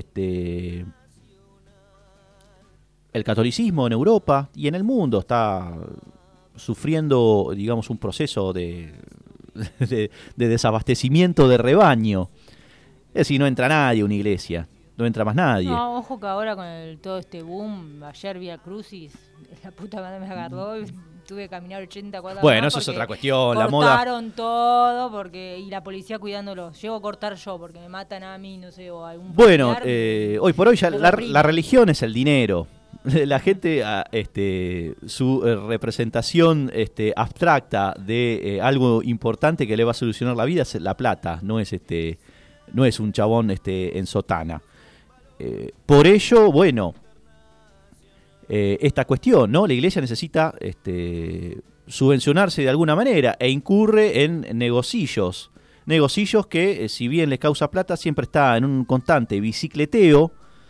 el catolicismo en Europa y en el mundo está sufriendo, digamos, un proceso de desabastecimiento de rebaño. Es decir, no entra nadie a una iglesia, no entra más nadie. No, ojo que ahora con todo este boom, ayer vi a Crucis, la puta madre me agarró, tuve que caminar 80 cuadras. Bueno, eso es otra cuestión, la moda. Cortaron todo y la policía cuidándolos. Llego a cortar yo porque me matan a mí, no sé, o algún Bueno, familiar, hoy por hoy ya la religión es el dinero. La gente, su representación abstracta de algo importante que le va a solucionar la vida es la plata, no es un chabón en sotana. Por ello, bueno, esta cuestión, ¿no? La iglesia necesita subvencionarse de alguna manera e incurre en negocillos que, si bien les causa plata, siempre está en un constante bicicleteo,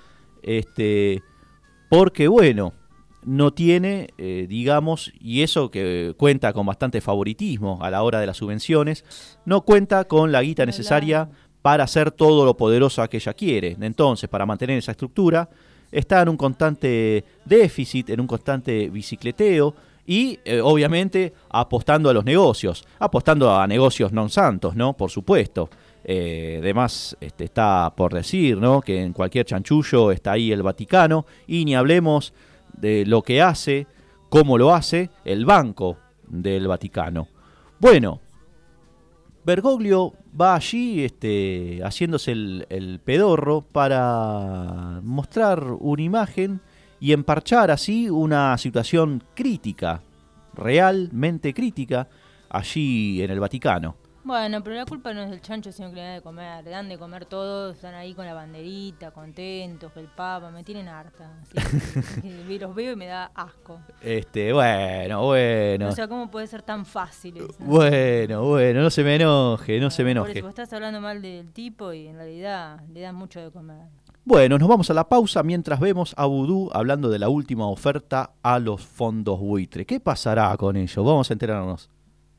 porque, bueno, no tiene, digamos, y eso que cuenta con bastante favoritismo a la hora de las subvenciones, no cuenta con la guita necesaria para hacer todo lo poderosa que ella quiere. Entonces, para mantener esa estructura, está en un constante déficit, en un constante bicicleteo y, obviamente, apostando a los negocios, apostando a negocios non santos, ¿no? Por supuesto. Además, está por decir, ¿no?, que en cualquier chanchullo está ahí el Vaticano, y ni hablemos de lo que hace, cómo lo hace el Banco del Vaticano. Bueno, Bergoglio va allí haciéndose el pedorro para mostrar una imagen y emparchar así una situación crítica, realmente crítica, allí en el Vaticano. Bueno, pero la culpa no es del chancho, sino que le dan de comer. Le dan de comer todos, están ahí con la banderita, contentos, que el Papa, me tienen harta. Los veo y me da asco. Bueno. O sea, ¿cómo puede ser tan fácil eso? Bueno, no se me enoje, no se me enoje. Por eso, vos estás hablando mal del tipo y en realidad le dan mucho de comer. Bueno, nos vamos a la pausa mientras vemos a Vudú hablando de la última oferta a los fondos buitre. ¿Qué pasará con ello? Vamos a enterarnos.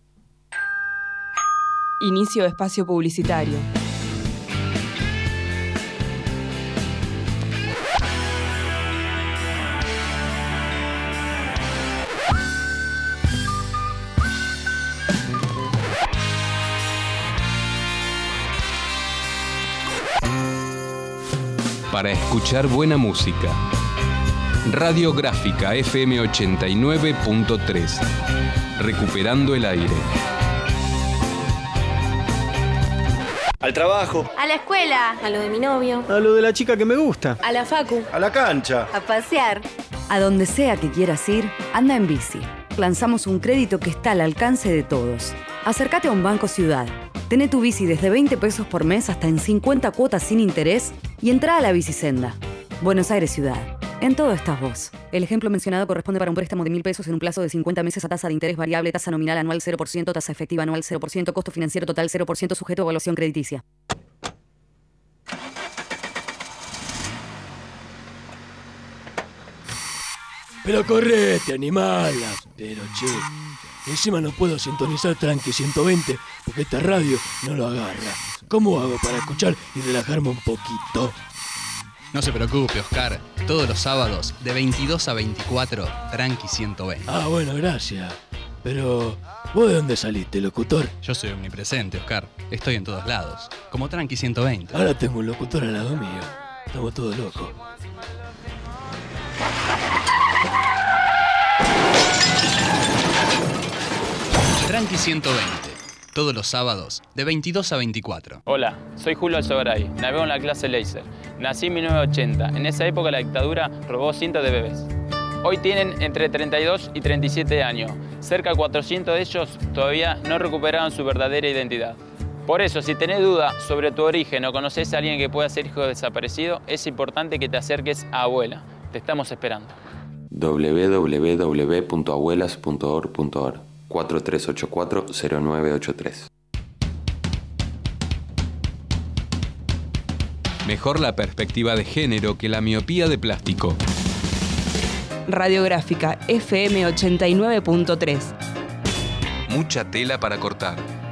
Inicio de espacio publicitario. Para escuchar buena música. Radiográfica FM 89.3. Recuperando el aire. Al trabajo. A la escuela. A lo de mi novio. A lo de la chica que me gusta. A la facu. A la cancha. A pasear. A donde sea que quieras ir, anda en bici. Lanzamos un crédito que está al alcance de todos. Acércate a un Banco Ciudad. Tené tu bici desde 20 pesos por mes hasta en 50 cuotas sin interés y entrá a la Bicisenda. Buenos Aires Ciudad. En todo estás vos. El ejemplo mencionado corresponde para un préstamo de 1.000 pesos en un plazo de 50 meses a tasa de interés variable, tasa nominal anual 0%, tasa efectiva anual 0%, costo financiero total 0%, sujeto a evaluación crediticia. Pero correte, animala. Pero che, encima no puedo sintonizar Tranqui 120 porque esta radio no lo agarra. ¿Cómo hago para escuchar y relajarme un poquito? No se preocupe, Oscar. Todos los sábados, de 22 a 24, Tranqui 120. Ah, bueno, gracias. Pero, ¿vos de dónde saliste, locutor? Yo soy omnipresente, Oscar. Estoy en todos lados. Como Tranqui 120. Ahora tengo un locutor al lado mío. Estamos todos locos. Tranqui 120. Todos los sábados, de 22 a 24. Hola, soy Julio Alzogaray. Navego en la clase Laser. Nací en 1980. En esa época la dictadura robó cientos de bebés. Hoy tienen entre 32 y 37 años. Cerca de 400 de ellos todavía no recuperaron su verdadera identidad. Por eso, si tenés duda sobre tu origen o conocés a alguien que pueda ser hijo desaparecido, es importante que te acerques a Abuela. Te estamos esperando. www.abuelas.org.ar 4384-0983. Mejor la perspectiva de género que la miopía de plástico. Radiográfica FM 89.3. Mucha tela para cortar.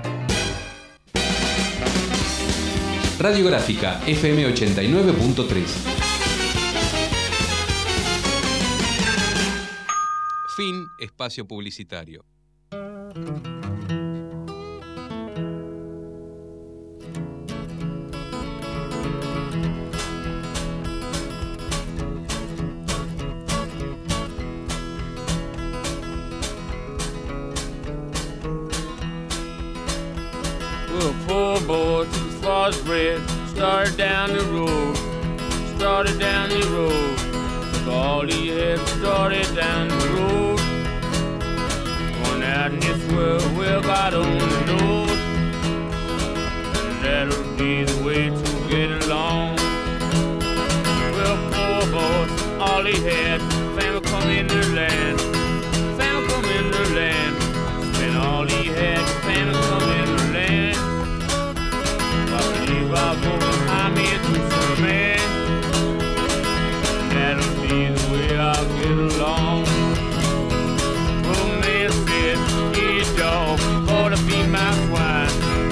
Radiográfica FM 89.3. Fin espacio publicitario. Well, poor boy took his father's bread, started down the road, took all he had, started down the road. Going out in this world, well, God only knows, and that'll be the way to get along. Well, poor boy, all he had, family come in the land, spent all he had, family come in the land. I believe I'll go behind me to some man, and that'll be the way I'll get along. Oh, man said, here you go, for to feed my swine,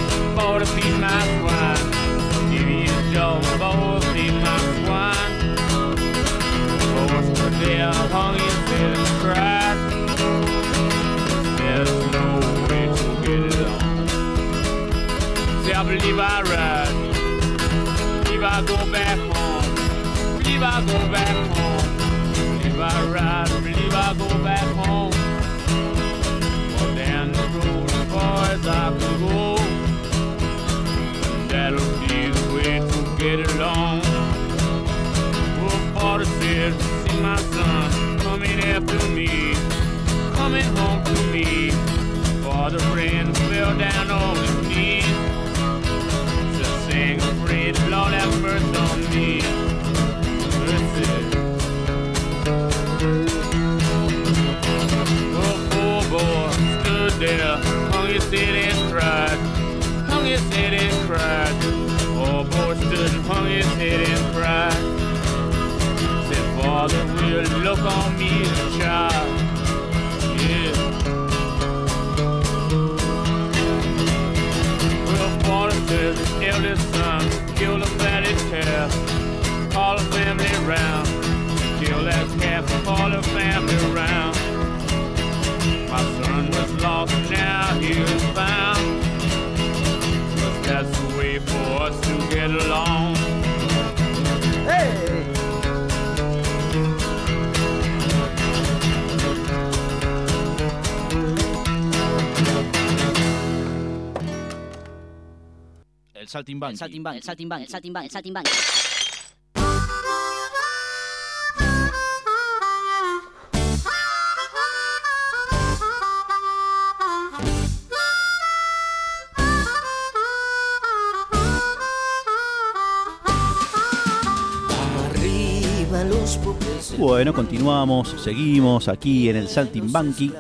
give me a job, for to feed my swine. Oh, so there hung his head and cried, there's no way to get it on. See, I believe I ride, believe I go back home, believe I go back home, believe I ride, believe I go back home. Walk down the road as far as I can go, and that'll be the way to get along. Oh, father said, see my son coming after me, coming home to me. Father ran and fell down on his knees, just sang a praise, Lord have mercy on me. Mercy. Oh, poor boy stood there, hung his head and cried, hung his head and cried. Oh, boy stood and hung his head and cried. Said, Father, will look on me as a child. Yeah. Well, Father said, his eldest son killed a fatted calf, call the family round. Kill that calf and call the family round. My son was lost, now he is found. But that's the way for us to get along. Hey! El saltimbanqui. Bueno, continuamos, seguimos aquí en el Saltimbanqui.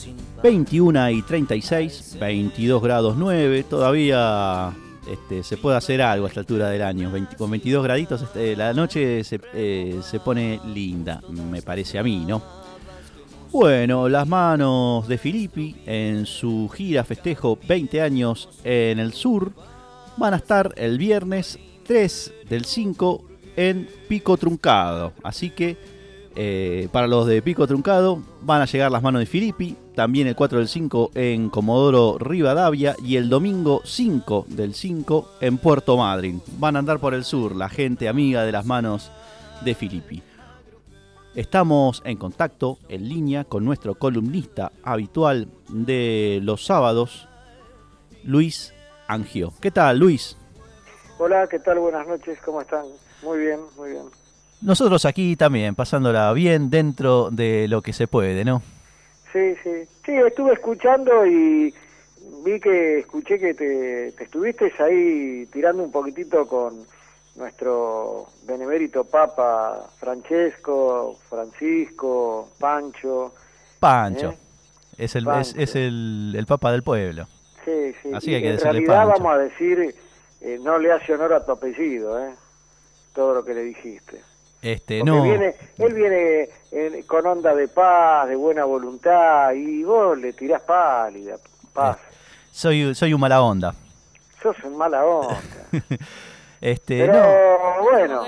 21:36, 22 grados 9, todavía se puede hacer algo a esta altura del año. Con 22 graditos la noche se pone linda, me parece a mí, ¿no? Bueno, las manos de Filippi en su gira festejo 20 años en el sur van a estar el viernes 3 del 5 en Pico Truncado. Así que para los de Pico Truncado van a llegar las manos de Filippi. También el 4 del 5 en Comodoro Rivadavia y el domingo 5 del 5 en Puerto Madryn. Van a andar por el sur la gente amiga de las manos de Filippi. Estamos en contacto, en línea, con nuestro columnista habitual de los sábados, Luis Angio. ¿Qué tal, Luis? Hola, ¿qué tal? Buenas noches, ¿cómo están? Muy bien, muy bien. Nosotros aquí también, pasándola bien dentro de lo que se puede, ¿no? Sí, estuve escuchando y escuché que te estuviste ahí tirando un poquitito con nuestro benemérito Papa Francisco, Pancho. Es el Papa del pueblo. Sí. Así que hay que en decirle realidad Pancho. vamos a decir, no le hace honor a tu apellido, todo lo que le dijiste. No. Él viene con onda de paz, de buena voluntad, y vos le tirás pálida, paz. Soy un mala onda. Sos un mala onda. Pero no. bueno,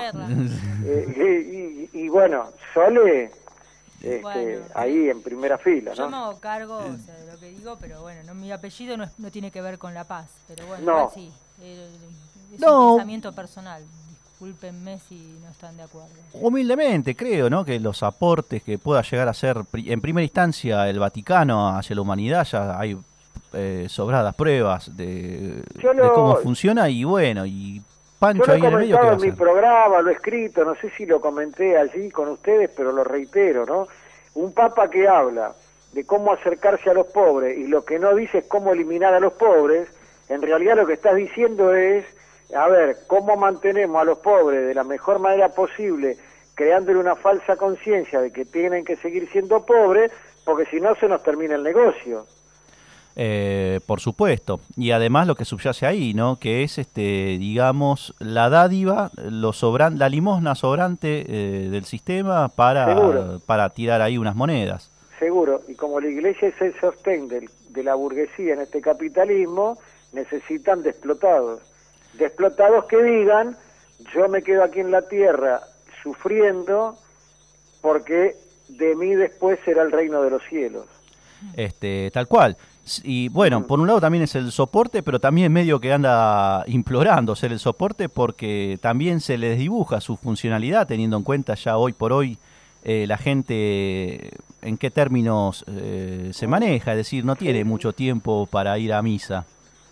y bueno, Sole, Bueno, ahí en primera fila, yo ¿no? me hago cargo de lo que digo, pero bueno, mi apellido no tiene que ver con La Paz, pero bueno, No. igual sí, es un pensamiento personal. Discúlpenme si no están de acuerdo. Humildemente creo, ¿no?, que los aportes que pueda llegar a hacer en primera instancia el Vaticano hacia la humanidad, ya hay sobradas pruebas de cómo funciona, y bueno, y Pancho Yo lo ahí he en el medio, ¿qué va a comentado en mi hacer? programa, lo he escrito, no sé si lo comenté allí con ustedes, pero lo reitero, ¿no? Un papa que habla de cómo acercarse a los pobres y lo que no dice es cómo eliminar a los pobres, en realidad lo que estás diciendo es, a ver, cómo mantenemos a los pobres de la mejor manera posible, creándole una falsa conciencia de que tienen que seguir siendo pobres, porque si no se nos termina el negocio. Por supuesto, y además lo que subyace ahí, ¿no?, que es digamos, la dádiva, la limosna sobrante del sistema para tirar ahí unas monedas. Seguro, y como la iglesia es el sostén de la burguesía en este capitalismo, necesitan de explotados que digan, yo me quedo aquí en la tierra sufriendo porque de mí después será el reino de los cielos. Tal cual. Y bueno, por un lado también es el soporte, pero también medio que anda implorando ser el soporte, porque también se les dibuja su funcionalidad, teniendo en cuenta ya hoy por hoy la gente en qué términos se maneja, es decir, no tiene mucho tiempo para ir a misa.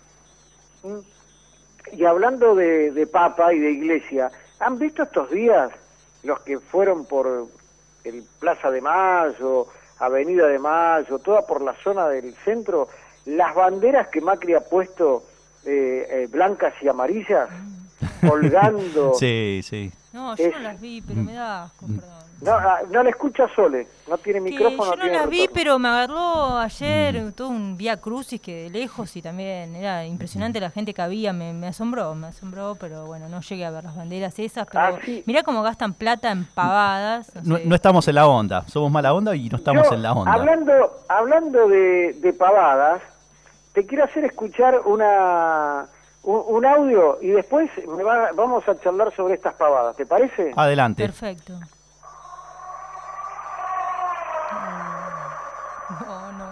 Y hablando de Papa y de Iglesia, ¿han visto estos días los que fueron por el Plaza de Mayo, Avenida de Mayo, toda por la zona del centro, las banderas que Macri ha puesto blancas y amarillas, colgando? Sí. No, yo no las vi, pero me da asco, perdón. No la escucha Sole, no tiene micrófono. Yo no las vi, pero me agarró ayer todo un vía crucis que de lejos, y también era impresionante la gente que había, me asombró, pero bueno, no llegué a ver las banderas esas, pero mirá cómo gastan plata en pavadas. No estamos en la onda, somos mala onda y no estamos en la onda. Hablando de pavadas, te quiero hacer escuchar un audio y después vamos a charlar sobre estas pavadas, ¿te parece? Adelante. Perfecto. No.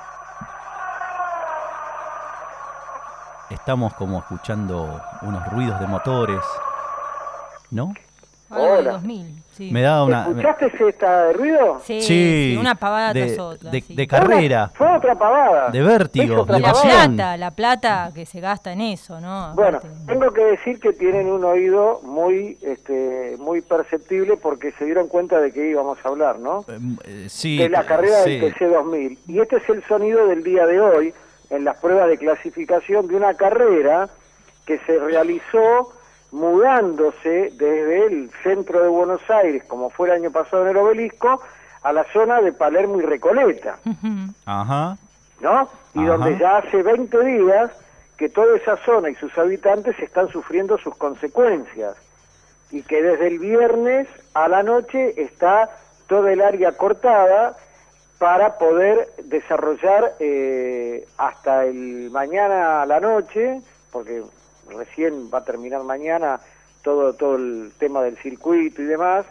Estamos como escuchando unos ruidos de motores, ¿no? Hola. 2000, sí. Me da una... ¿Escuchaste este ruido? Sí, una pavada tras otra. De carrera. Fue otra pavada. De vértigo, de y emoción. la plata que se gasta en eso, ¿no? Bueno, tengo que decir que tienen un oído muy perceptible, porque se dieron cuenta de que íbamos a hablar, ¿no? Sí. De la carrera del TC2000. Y este es el sonido del día de hoy, en las pruebas de clasificación de una carrera que se realizó mudándose desde el centro de Buenos Aires, como fue el año pasado en el Obelisco, a la zona de Palermo y Recoleta. Ajá. ¿No? Y donde ya hace 20 días que toda esa zona y sus habitantes están sufriendo sus consecuencias. Y que desde el viernes a la noche está toda el área cortada para poder desarrollar hasta el mañana a la noche, porque recién va a terminar mañana todo el tema del circuito y demás,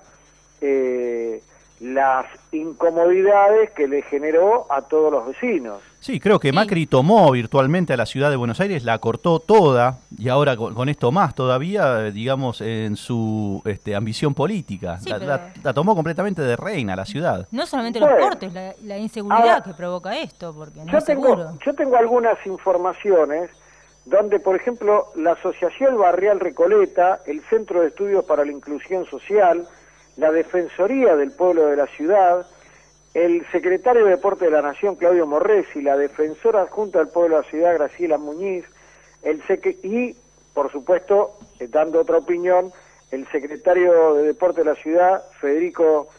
las incomodidades que le generó a todos los vecinos. Sí, creo que Macri tomó virtualmente a la ciudad de Buenos Aires, la cortó toda, y ahora con esto más todavía, digamos, en su ambición política. Sí, la tomó completamente de reina la ciudad. No solamente los cortes, la inseguridad que provoca esto, porque no es seguro. Yo tengo algunas informaciones donde, por ejemplo, la Asociación Barrial Recoleta, el Centro de Estudios para la Inclusión Social, la Defensoría del Pueblo de la Ciudad, el secretario de Deporte de la Nación, Claudio Morresi, la defensora adjunta del Pueblo de la Ciudad, Graciela Muñiz, y, por supuesto, dando otra opinión, el secretario de Deporte de la Ciudad, Federico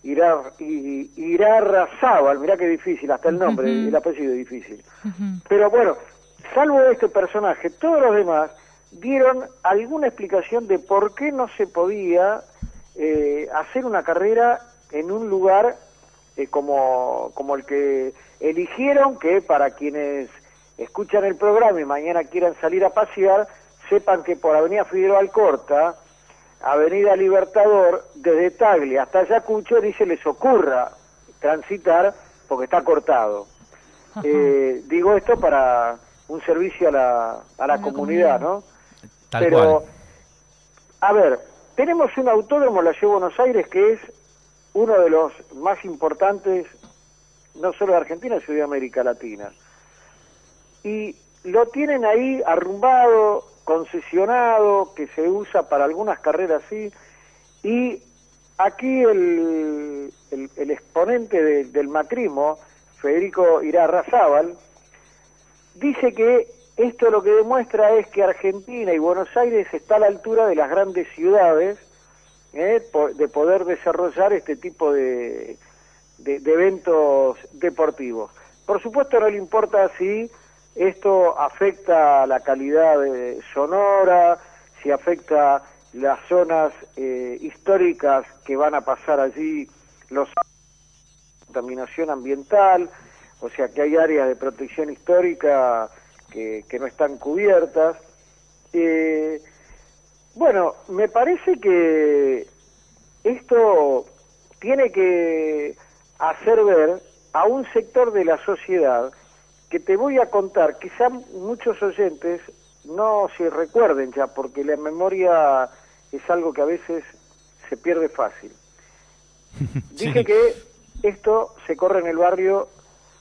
Irarrázaval, mirá qué difícil, hasta el nombre, el apellido es difícil. Pero bueno, salvo este personaje, todos los demás dieron alguna explicación de por qué no se podía hacer una carrera en un lugar como el que eligieron, que para quienes escuchan el programa y mañana quieran salir a pasear, sepan que por Avenida Figueroa Alcorta, Avenida Libertador, desde Tagle hasta Ayacucho, ni se les ocurra transitar porque está cortado. Digo esto para un servicio a la comunidad, ¿no? Tal cual. A ver, tenemos un autódromo en la Ciudad de Buenos Aires que es uno de los más importantes, no solo de Argentina, sino de América Latina. Y lo tienen ahí arrumbado, concesionado, que se usa para algunas carreras así. Y aquí el exponente del macrismo, Federico Irarrázaval, dice que esto lo que demuestra es que Argentina y Buenos Aires está a la altura de las grandes ciudades, de poder desarrollar este tipo de eventos deportivos. Por supuesto no le importa si esto afecta la calidad sonora, si afecta las zonas históricas que van a pasar allí, contaminación ambiental, o sea que hay áreas de protección histórica que no están cubiertas. Bueno, me parece que esto tiene que hacer ver a un sector de la sociedad que te voy a contar, quizá muchos oyentes no se recuerden ya, porque la memoria es algo que a veces se pierde fácil. Dije que esto se corre en el barrio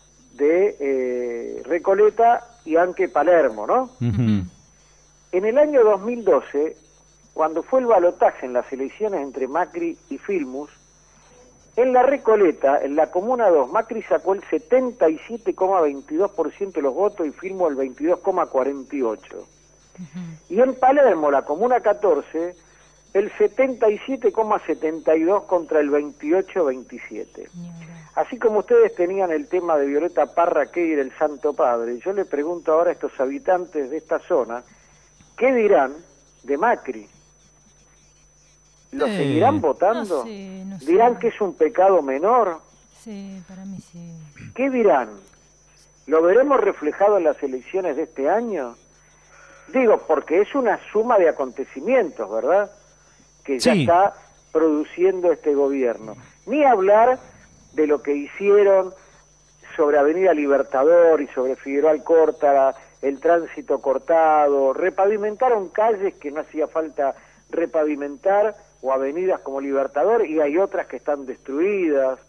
de Recoleta y Anque Palermo, ¿no? En el año 2012, cuando fue el balotaje en las elecciones entre Macri y Filmus, en la Recoleta, en la Comuna 2, Macri sacó el 77,22% de los votos y Filmus el 22,48%. Y en Palermo, la Comuna 14, el 77,72% contra el 28,27%. Así como ustedes tenían el tema de Violeta Parra, que era el Santo Padre, yo le pregunto ahora a estos habitantes de esta zona, ¿qué dirán de Macri? ¿Lo seguirán votando? No sé. ¿Dirán que es un pecado menor? Sí, para mí sí. ¿Qué dirán? ¿Lo veremos reflejado en las elecciones de este año? Digo, porque es una suma de acontecimientos, ¿verdad? Que ya está produciendo este gobierno. Ni hablar de lo que hicieron sobre Avenida Libertador y sobre Figueroa Alcorta, el tránsito cortado, repavimentaron calles que no hacía falta repavimentar, o avenidas como Libertador, y hay otras que están destruidas,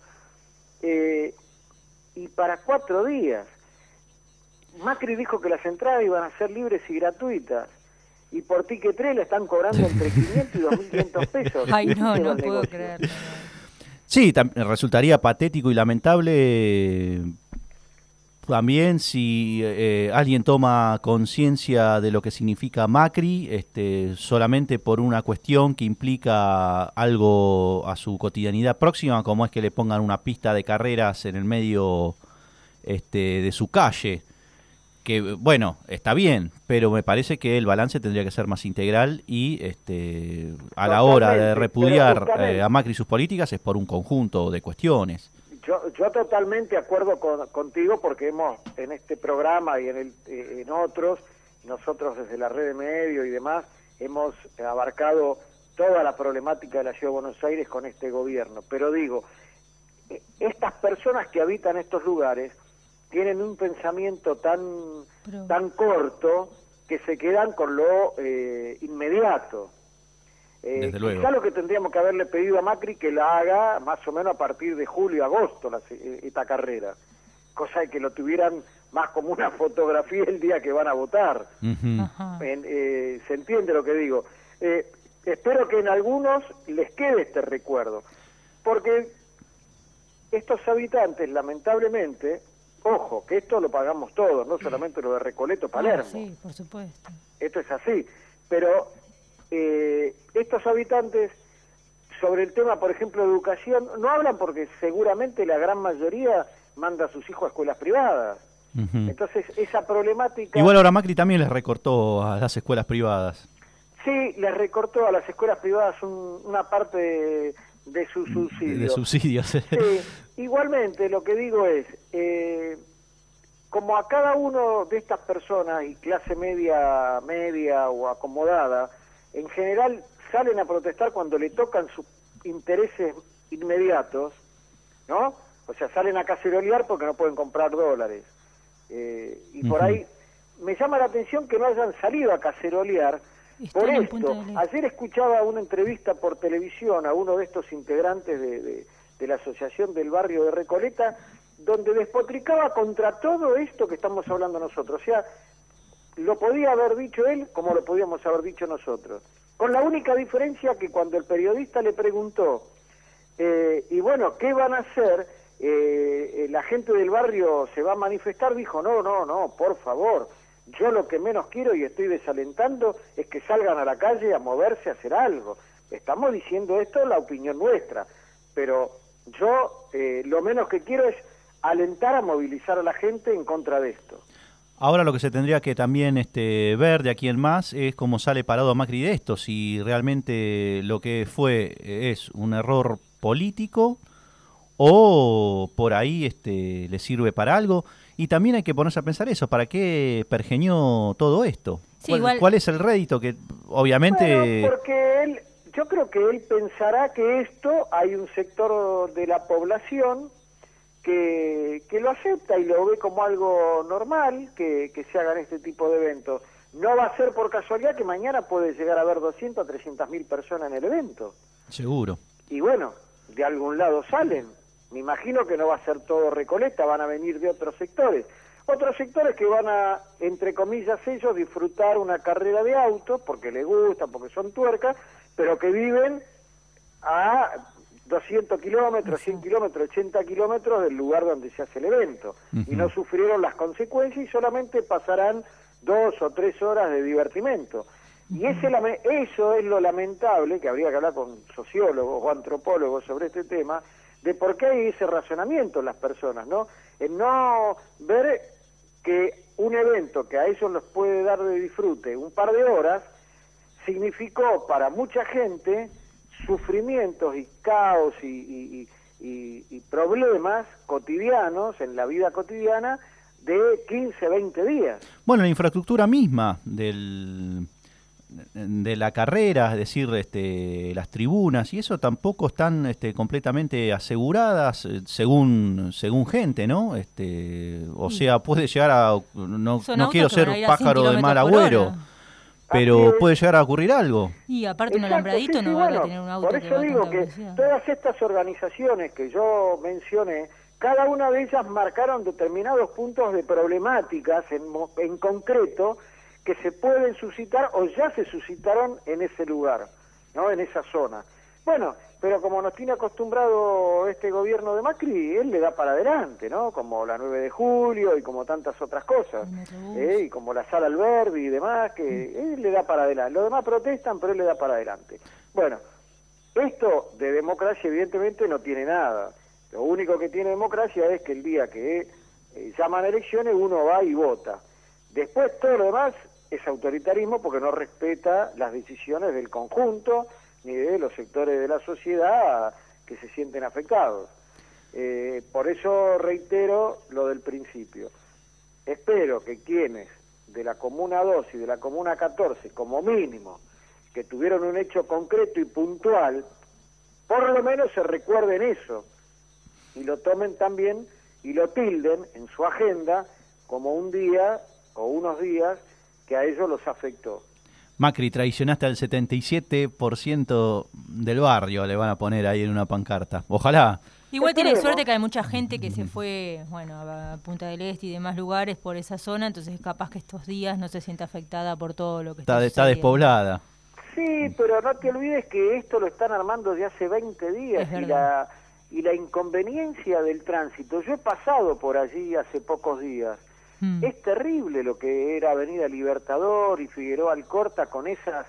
y para 4 días. Macri dijo que las entradas iban a ser libres y gratuitas, y por Ticket 3 le están cobrando entre 500 y 2.500 pesos. Ay, no puedo creerlo. Sí, resultaría patético y lamentable también si alguien toma conciencia de lo que significa Macri, solamente por una cuestión que implica algo a su cotidianidad próxima, como es que le pongan una pista de carreras en el medio de su calle, que bueno, está bien, pero me parece que el balance tendría que ser más integral y a la hora de repudiar a Macri y sus políticas es por un conjunto de cuestiones. Yo totalmente de acuerdo contigo, porque hemos en este programa y en otros, nosotros desde la red de medios y demás, hemos abarcado toda la problemática de la Ciudad de Buenos Aires con este gobierno. Pero digo, estas personas que habitan estos lugares tienen un pensamiento tan corto que se quedan con lo inmediato. Quizá lo que tendríamos que haberle pedido a Macri que la haga más o menos a partir de julio, agosto, esta carrera, cosa de que lo tuvieran más como una fotografía el día que van a votar. ¿Se entiende lo que digo? Espero que en algunos les quede este recuerdo, porque estos habitantes, lamentablemente, ojo, que esto lo pagamos todos, no solamente lo de Recoleto, Palermo. Sí, por supuesto. Esto es así, pero estos habitantes sobre el tema, por ejemplo, de educación, no hablan porque seguramente la gran mayoría manda a sus hijos a escuelas privadas. Entonces, esa problemática... Igual ahora Macri también les recortó a las escuelas privadas. Sí, les recortó a las escuelas privadas una parte de su subsidio. De subsidios. Sí, igualmente lo que digo es, como a cada uno de estas personas y clase media o acomodada, en general salen a protestar cuando le tocan sus intereses inmediatos, ¿no? O sea, salen a cacerolear porque no pueden comprar dólares. Y por ahí me llama la atención que no hayan salido a cacerolear por esto. Ayer escuchaba una entrevista por televisión a uno de estos integrantes de la Asociación del Barrio de Recoleta, donde despotricaba contra todo esto que estamos hablando nosotros. O sea, lo podía haber dicho él como lo podíamos haber dicho nosotros. Con la única diferencia que cuando el periodista le preguntó, y bueno, ¿qué van a hacer? La gente del barrio se va a manifestar, dijo, no, por favor, yo lo que menos quiero y estoy desalentando es que salgan a la calle a moverse, a hacer algo. Estamos diciendo esto, la opinión nuestra, pero yo lo menos que quiero es alentar a movilizar a la gente en contra de esto. Ahora lo que se tendría que también ver de aquí en más es cómo sale parado Macri de esto, si realmente lo que fue es un error político o por ahí le sirve para algo. Y también hay que ponerse a pensar eso, ¿para qué pergeñó todo esto? Sí, ¿Cuál es el rédito? Que obviamente... Bueno, porque yo creo que él pensará que esto hay un sector de la población que lo acepta y lo ve como algo normal, que se hagan este tipo de eventos. No va a ser por casualidad que mañana puede llegar a haber 200 a 300 mil personas en el evento. Seguro. Y bueno, de algún lado salen. Me imagino que no va a ser todo Recoleta, van a venir de otros sectores. Otros sectores que van a, entre comillas ellos, disfrutar una carrera de autos, porque les gusta, porque son tuercas, pero que viven a 200 kilómetros, 100 kilómetros, 80 kilómetros del lugar donde se hace el evento. Y no sufrieron las consecuencias y solamente pasarán 2 o 3 horas de divertimento. Y eso es lo lamentable, que habría que hablar con sociólogos o antropólogos sobre este tema, de por qué hay ese razonamiento en las personas, ¿no? En no ver que un evento que a ellos los puede dar de disfrute un par de horas, significó para mucha gente sufrimientos y caos y problemas cotidianos en la vida cotidiana de 15, 20 días. Bueno, la infraestructura misma de la carrera, es decir, las tribunas y eso tampoco están completamente aseguradas según gente, ¿no? O sea, puede llegar a no quiero ser pájaro de mal agüero, pero puede llegar a ocurrir algo. Y aparte un alambradito no van a tener un auto. Por eso digo que todas estas organizaciones que yo mencioné, cada una de ellas marcaron determinados puntos de problemáticas en concreto que se pueden suscitar o ya se suscitaron en ese lugar, ¿no? En esa zona. Bueno, pero como nos tiene acostumbrado este gobierno de Macri, él le da para adelante, ¿no? Como la 9 de julio y como tantas otras cosas, y como la Sala Alberdi y demás, que él le da para adelante. Los demás protestan, pero él le da para adelante. Bueno, esto de democracia evidentemente no tiene nada. Lo único que tiene democracia es que el día que llaman elecciones uno va y vota. Después todo lo demás es autoritarismo porque no respeta las decisiones del conjunto ni de los sectores de la sociedad que se sienten afectados. Por eso reitero lo del principio. Espero que quienes de la Comuna 2 y de la Comuna 14, como mínimo, que tuvieron un hecho concreto y puntual, por lo menos se recuerden eso y lo tomen también y lo tilden en su agenda como un día o unos días que a ellos los afectó. Macri, traicionaste al 77% del barrio, le van a poner ahí en una pancarta. Ojalá. Igual tiene suerte que hay mucha gente que se fue, bueno, a Punta del Este y demás lugares por esa zona, entonces capaz que estos días no se siente afectada por todo lo que está despoblada. Sí, pero no te olvides que esto lo están armando desde hace 20 días y la inconveniencia del tránsito. Yo he pasado por allí hace pocos días. Es terrible lo que era Avenida Libertador y Figueroa Alcorta con esas,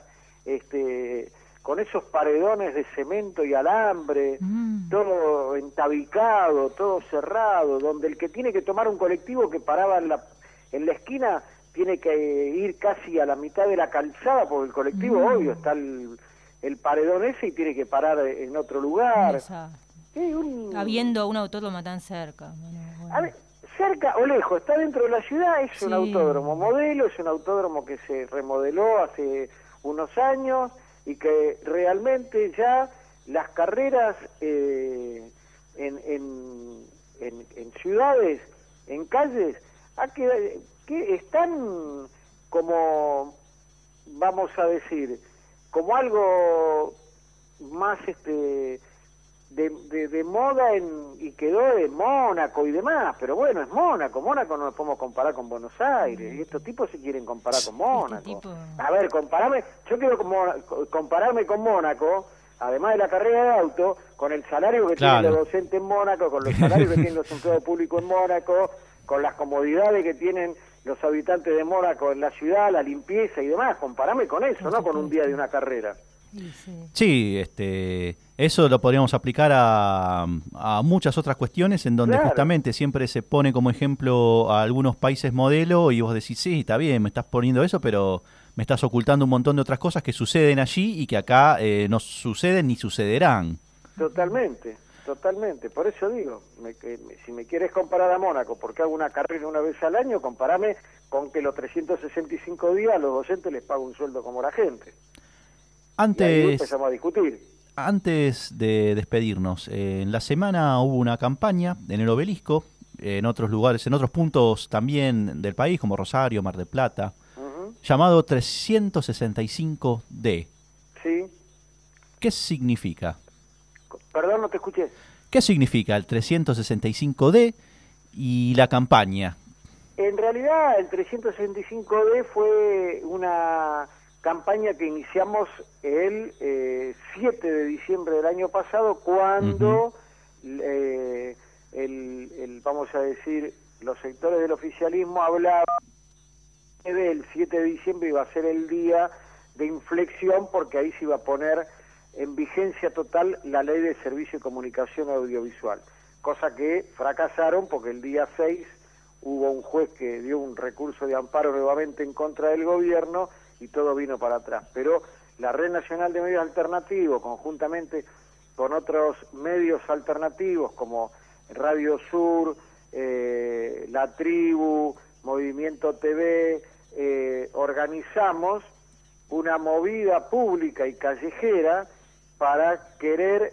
con esos paredones de cemento y alambre, todo entabicado, todo cerrado, donde el que tiene que tomar un colectivo que paraba en la esquina tiene que ir casi a la mitad de la calzada, porque el colectivo, obvio, está el paredón ese y tiene que parar en otro lugar. Habiendo un autódromo tan cerca. Bueno. A ver, cerca o lejos, está dentro de la ciudad, es un autódromo modelo, es un autódromo que se remodeló hace unos años y que realmente ya las carreras en ciudades, en calles, que están como, vamos a decir, como algo más de moda y quedó de Mónaco y demás, pero bueno, es Mónaco no nos podemos comparar con Buenos Aires, y estos tipos se quieren comparar con Mónaco. A ver, yo quiero compararme con Mónaco, además de la carrera de auto, con el salario que tienen los docentes en Mónaco, con los salarios que tienen los empleados públicos en Mónaco, con las comodidades que tienen los habitantes de Mónaco en la ciudad, la limpieza y demás. Comparame con eso, no con un día de una carrera. Sí, eso lo podríamos aplicar a muchas otras cuestiones en donde justamente siempre se pone como ejemplo a algunos países modelo y vos decís, sí, está bien, me estás poniendo eso, pero me estás ocultando un montón de otras cosas que suceden allí y que acá no suceden ni sucederán. Totalmente. Por eso digo, si me quieres comparar a Mónaco porque hago una carrera una vez al año, comparame con que los 365 días a los docentes les pago un sueldo como la gente. Y ahí empezamos a discutir. Antes de despedirnos, en la semana hubo una campaña en el Obelisco, en otros lugares, en otros puntos también del país, como Rosario, Mar del Plata, llamado 365D. Sí. ¿Qué significa? Perdón, no te escuché. ¿Qué significa el 365D y la campaña? En realidad, el 365D fue una campaña que iniciamos el 7 de diciembre del año pasado, cuando vamos a decir, los sectores del oficialismo hablaban del 7 de diciembre iba a ser el día de inflexión, porque ahí se iba a poner en vigencia total la Ley de Servicio de Comunicación Audiovisual, cosa que fracasaron porque el día 6 hubo un juez que dio un recurso de amparo nuevamente en contra del gobierno y todo vino para atrás. Pero la Red Nacional de Medios Alternativos, conjuntamente con otros medios alternativos como Radio Sur, La Tribu, Movimiento TV, organizamos una movida pública y callejera para querer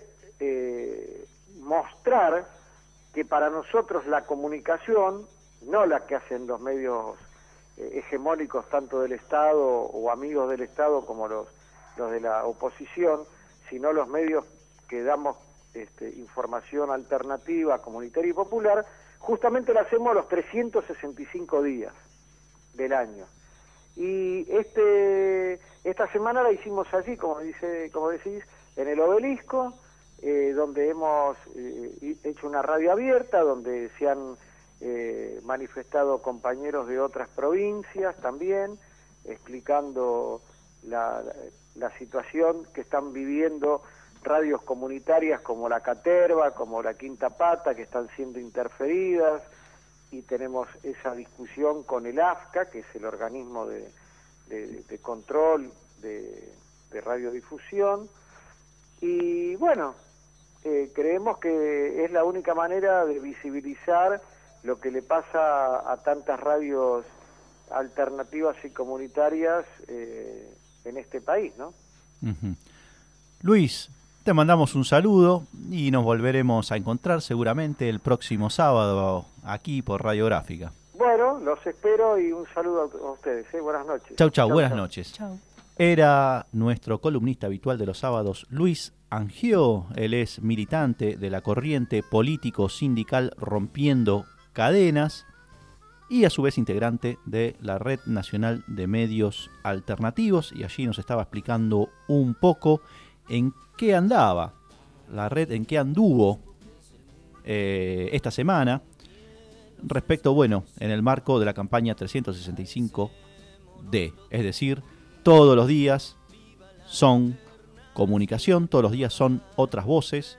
mostrar que para nosotros la comunicación, no la que hacen los medios hegemónicos tanto del Estado o amigos del Estado como los de la oposición, sino los medios que damos información alternativa, comunitaria y popular, justamente la hacemos los 365 días del año. Y esta semana la hicimos allí, como decís, en el Obelisco, donde hemos hecho una radio abierta, donde se han manifestado compañeros de otras provincias también, explicando la situación que están viviendo radios comunitarias como la Caterva, como la Quinta Pata, que están siendo interferidas, y tenemos esa discusión con el AFCA, que es el organismo de control de radiodifusión, y bueno, creemos que es la única manera de visibilizar lo que le pasa a tantas radios alternativas y comunitarias en este país, ¿no? Uh-huh. Luis, te mandamos un saludo y nos volveremos a encontrar seguramente el próximo sábado aquí por Radiográfica. Bueno, los espero y un saludo a ustedes. Buenas noches. Chau, buenas noches. Chau. Era nuestro columnista habitual de los sábados, Luis Angió. Él es militante de la corriente político-sindical Rompiendo Cadenas y a su vez integrante de la Red Nacional de Medios Alternativos, y allí nos estaba explicando un poco en qué andaba la red, en qué anduvo esta semana respecto, bueno, en el marco de la campaña 365D, es decir, todos los días son comunicación, todos los días son otras voces,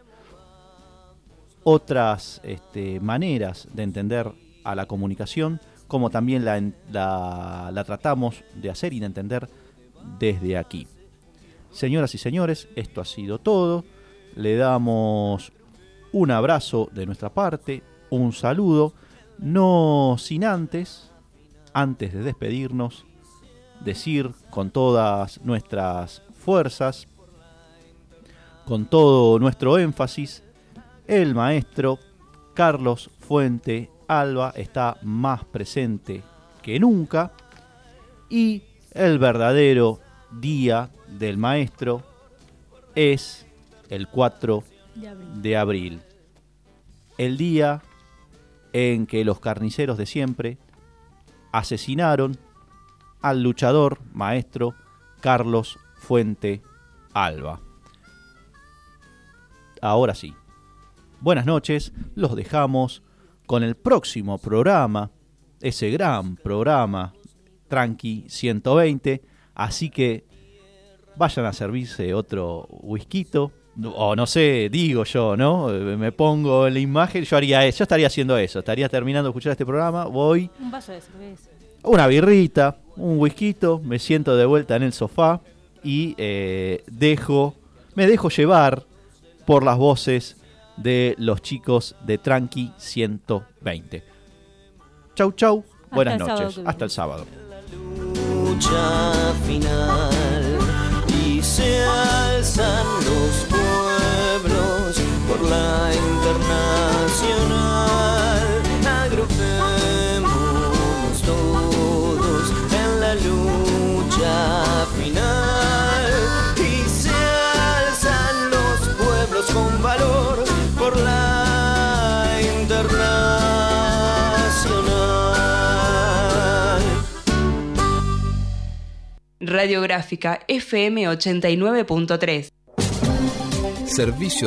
otras maneras de entender a la comunicación, como también la tratamos de hacer y de entender desde aquí. Señoras y señores, esto ha sido todo. Le damos un abrazo de nuestra parte, un saludo, no sin antes de despedirnos, decir con todas nuestras fuerzas, con todo nuestro énfasis, el maestro Carlos Fuente Alba está más presente que nunca, y el verdadero día del maestro es el 4 de abril, el día en que los carniceros de siempre asesinaron al luchador maestro Carlos Fuente Alba. Ahora sí, buenas noches, los dejamos con el próximo programa, ese gran programa Tranqui 120, así que vayan a servirse otro whiskyto, o no sé, digo yo, ¿no? Me pongo en la imagen, yo estaría haciendo eso, estaría terminando de escuchar este programa, voy... Un vaso de cerveza. Una birrita, un whiskyto, me siento de vuelta en el sofá y me dejo llevar por las voces de los chicos de Tranqui 120. Chau, chau, buenas noches, hasta el sábado. Lucha final y se alzan los pueblos por la internacional. Agrupémonos todos en la lucha final y se alzan los pueblos con valor por la internacional. Radiográfica FM 89.3. Servicio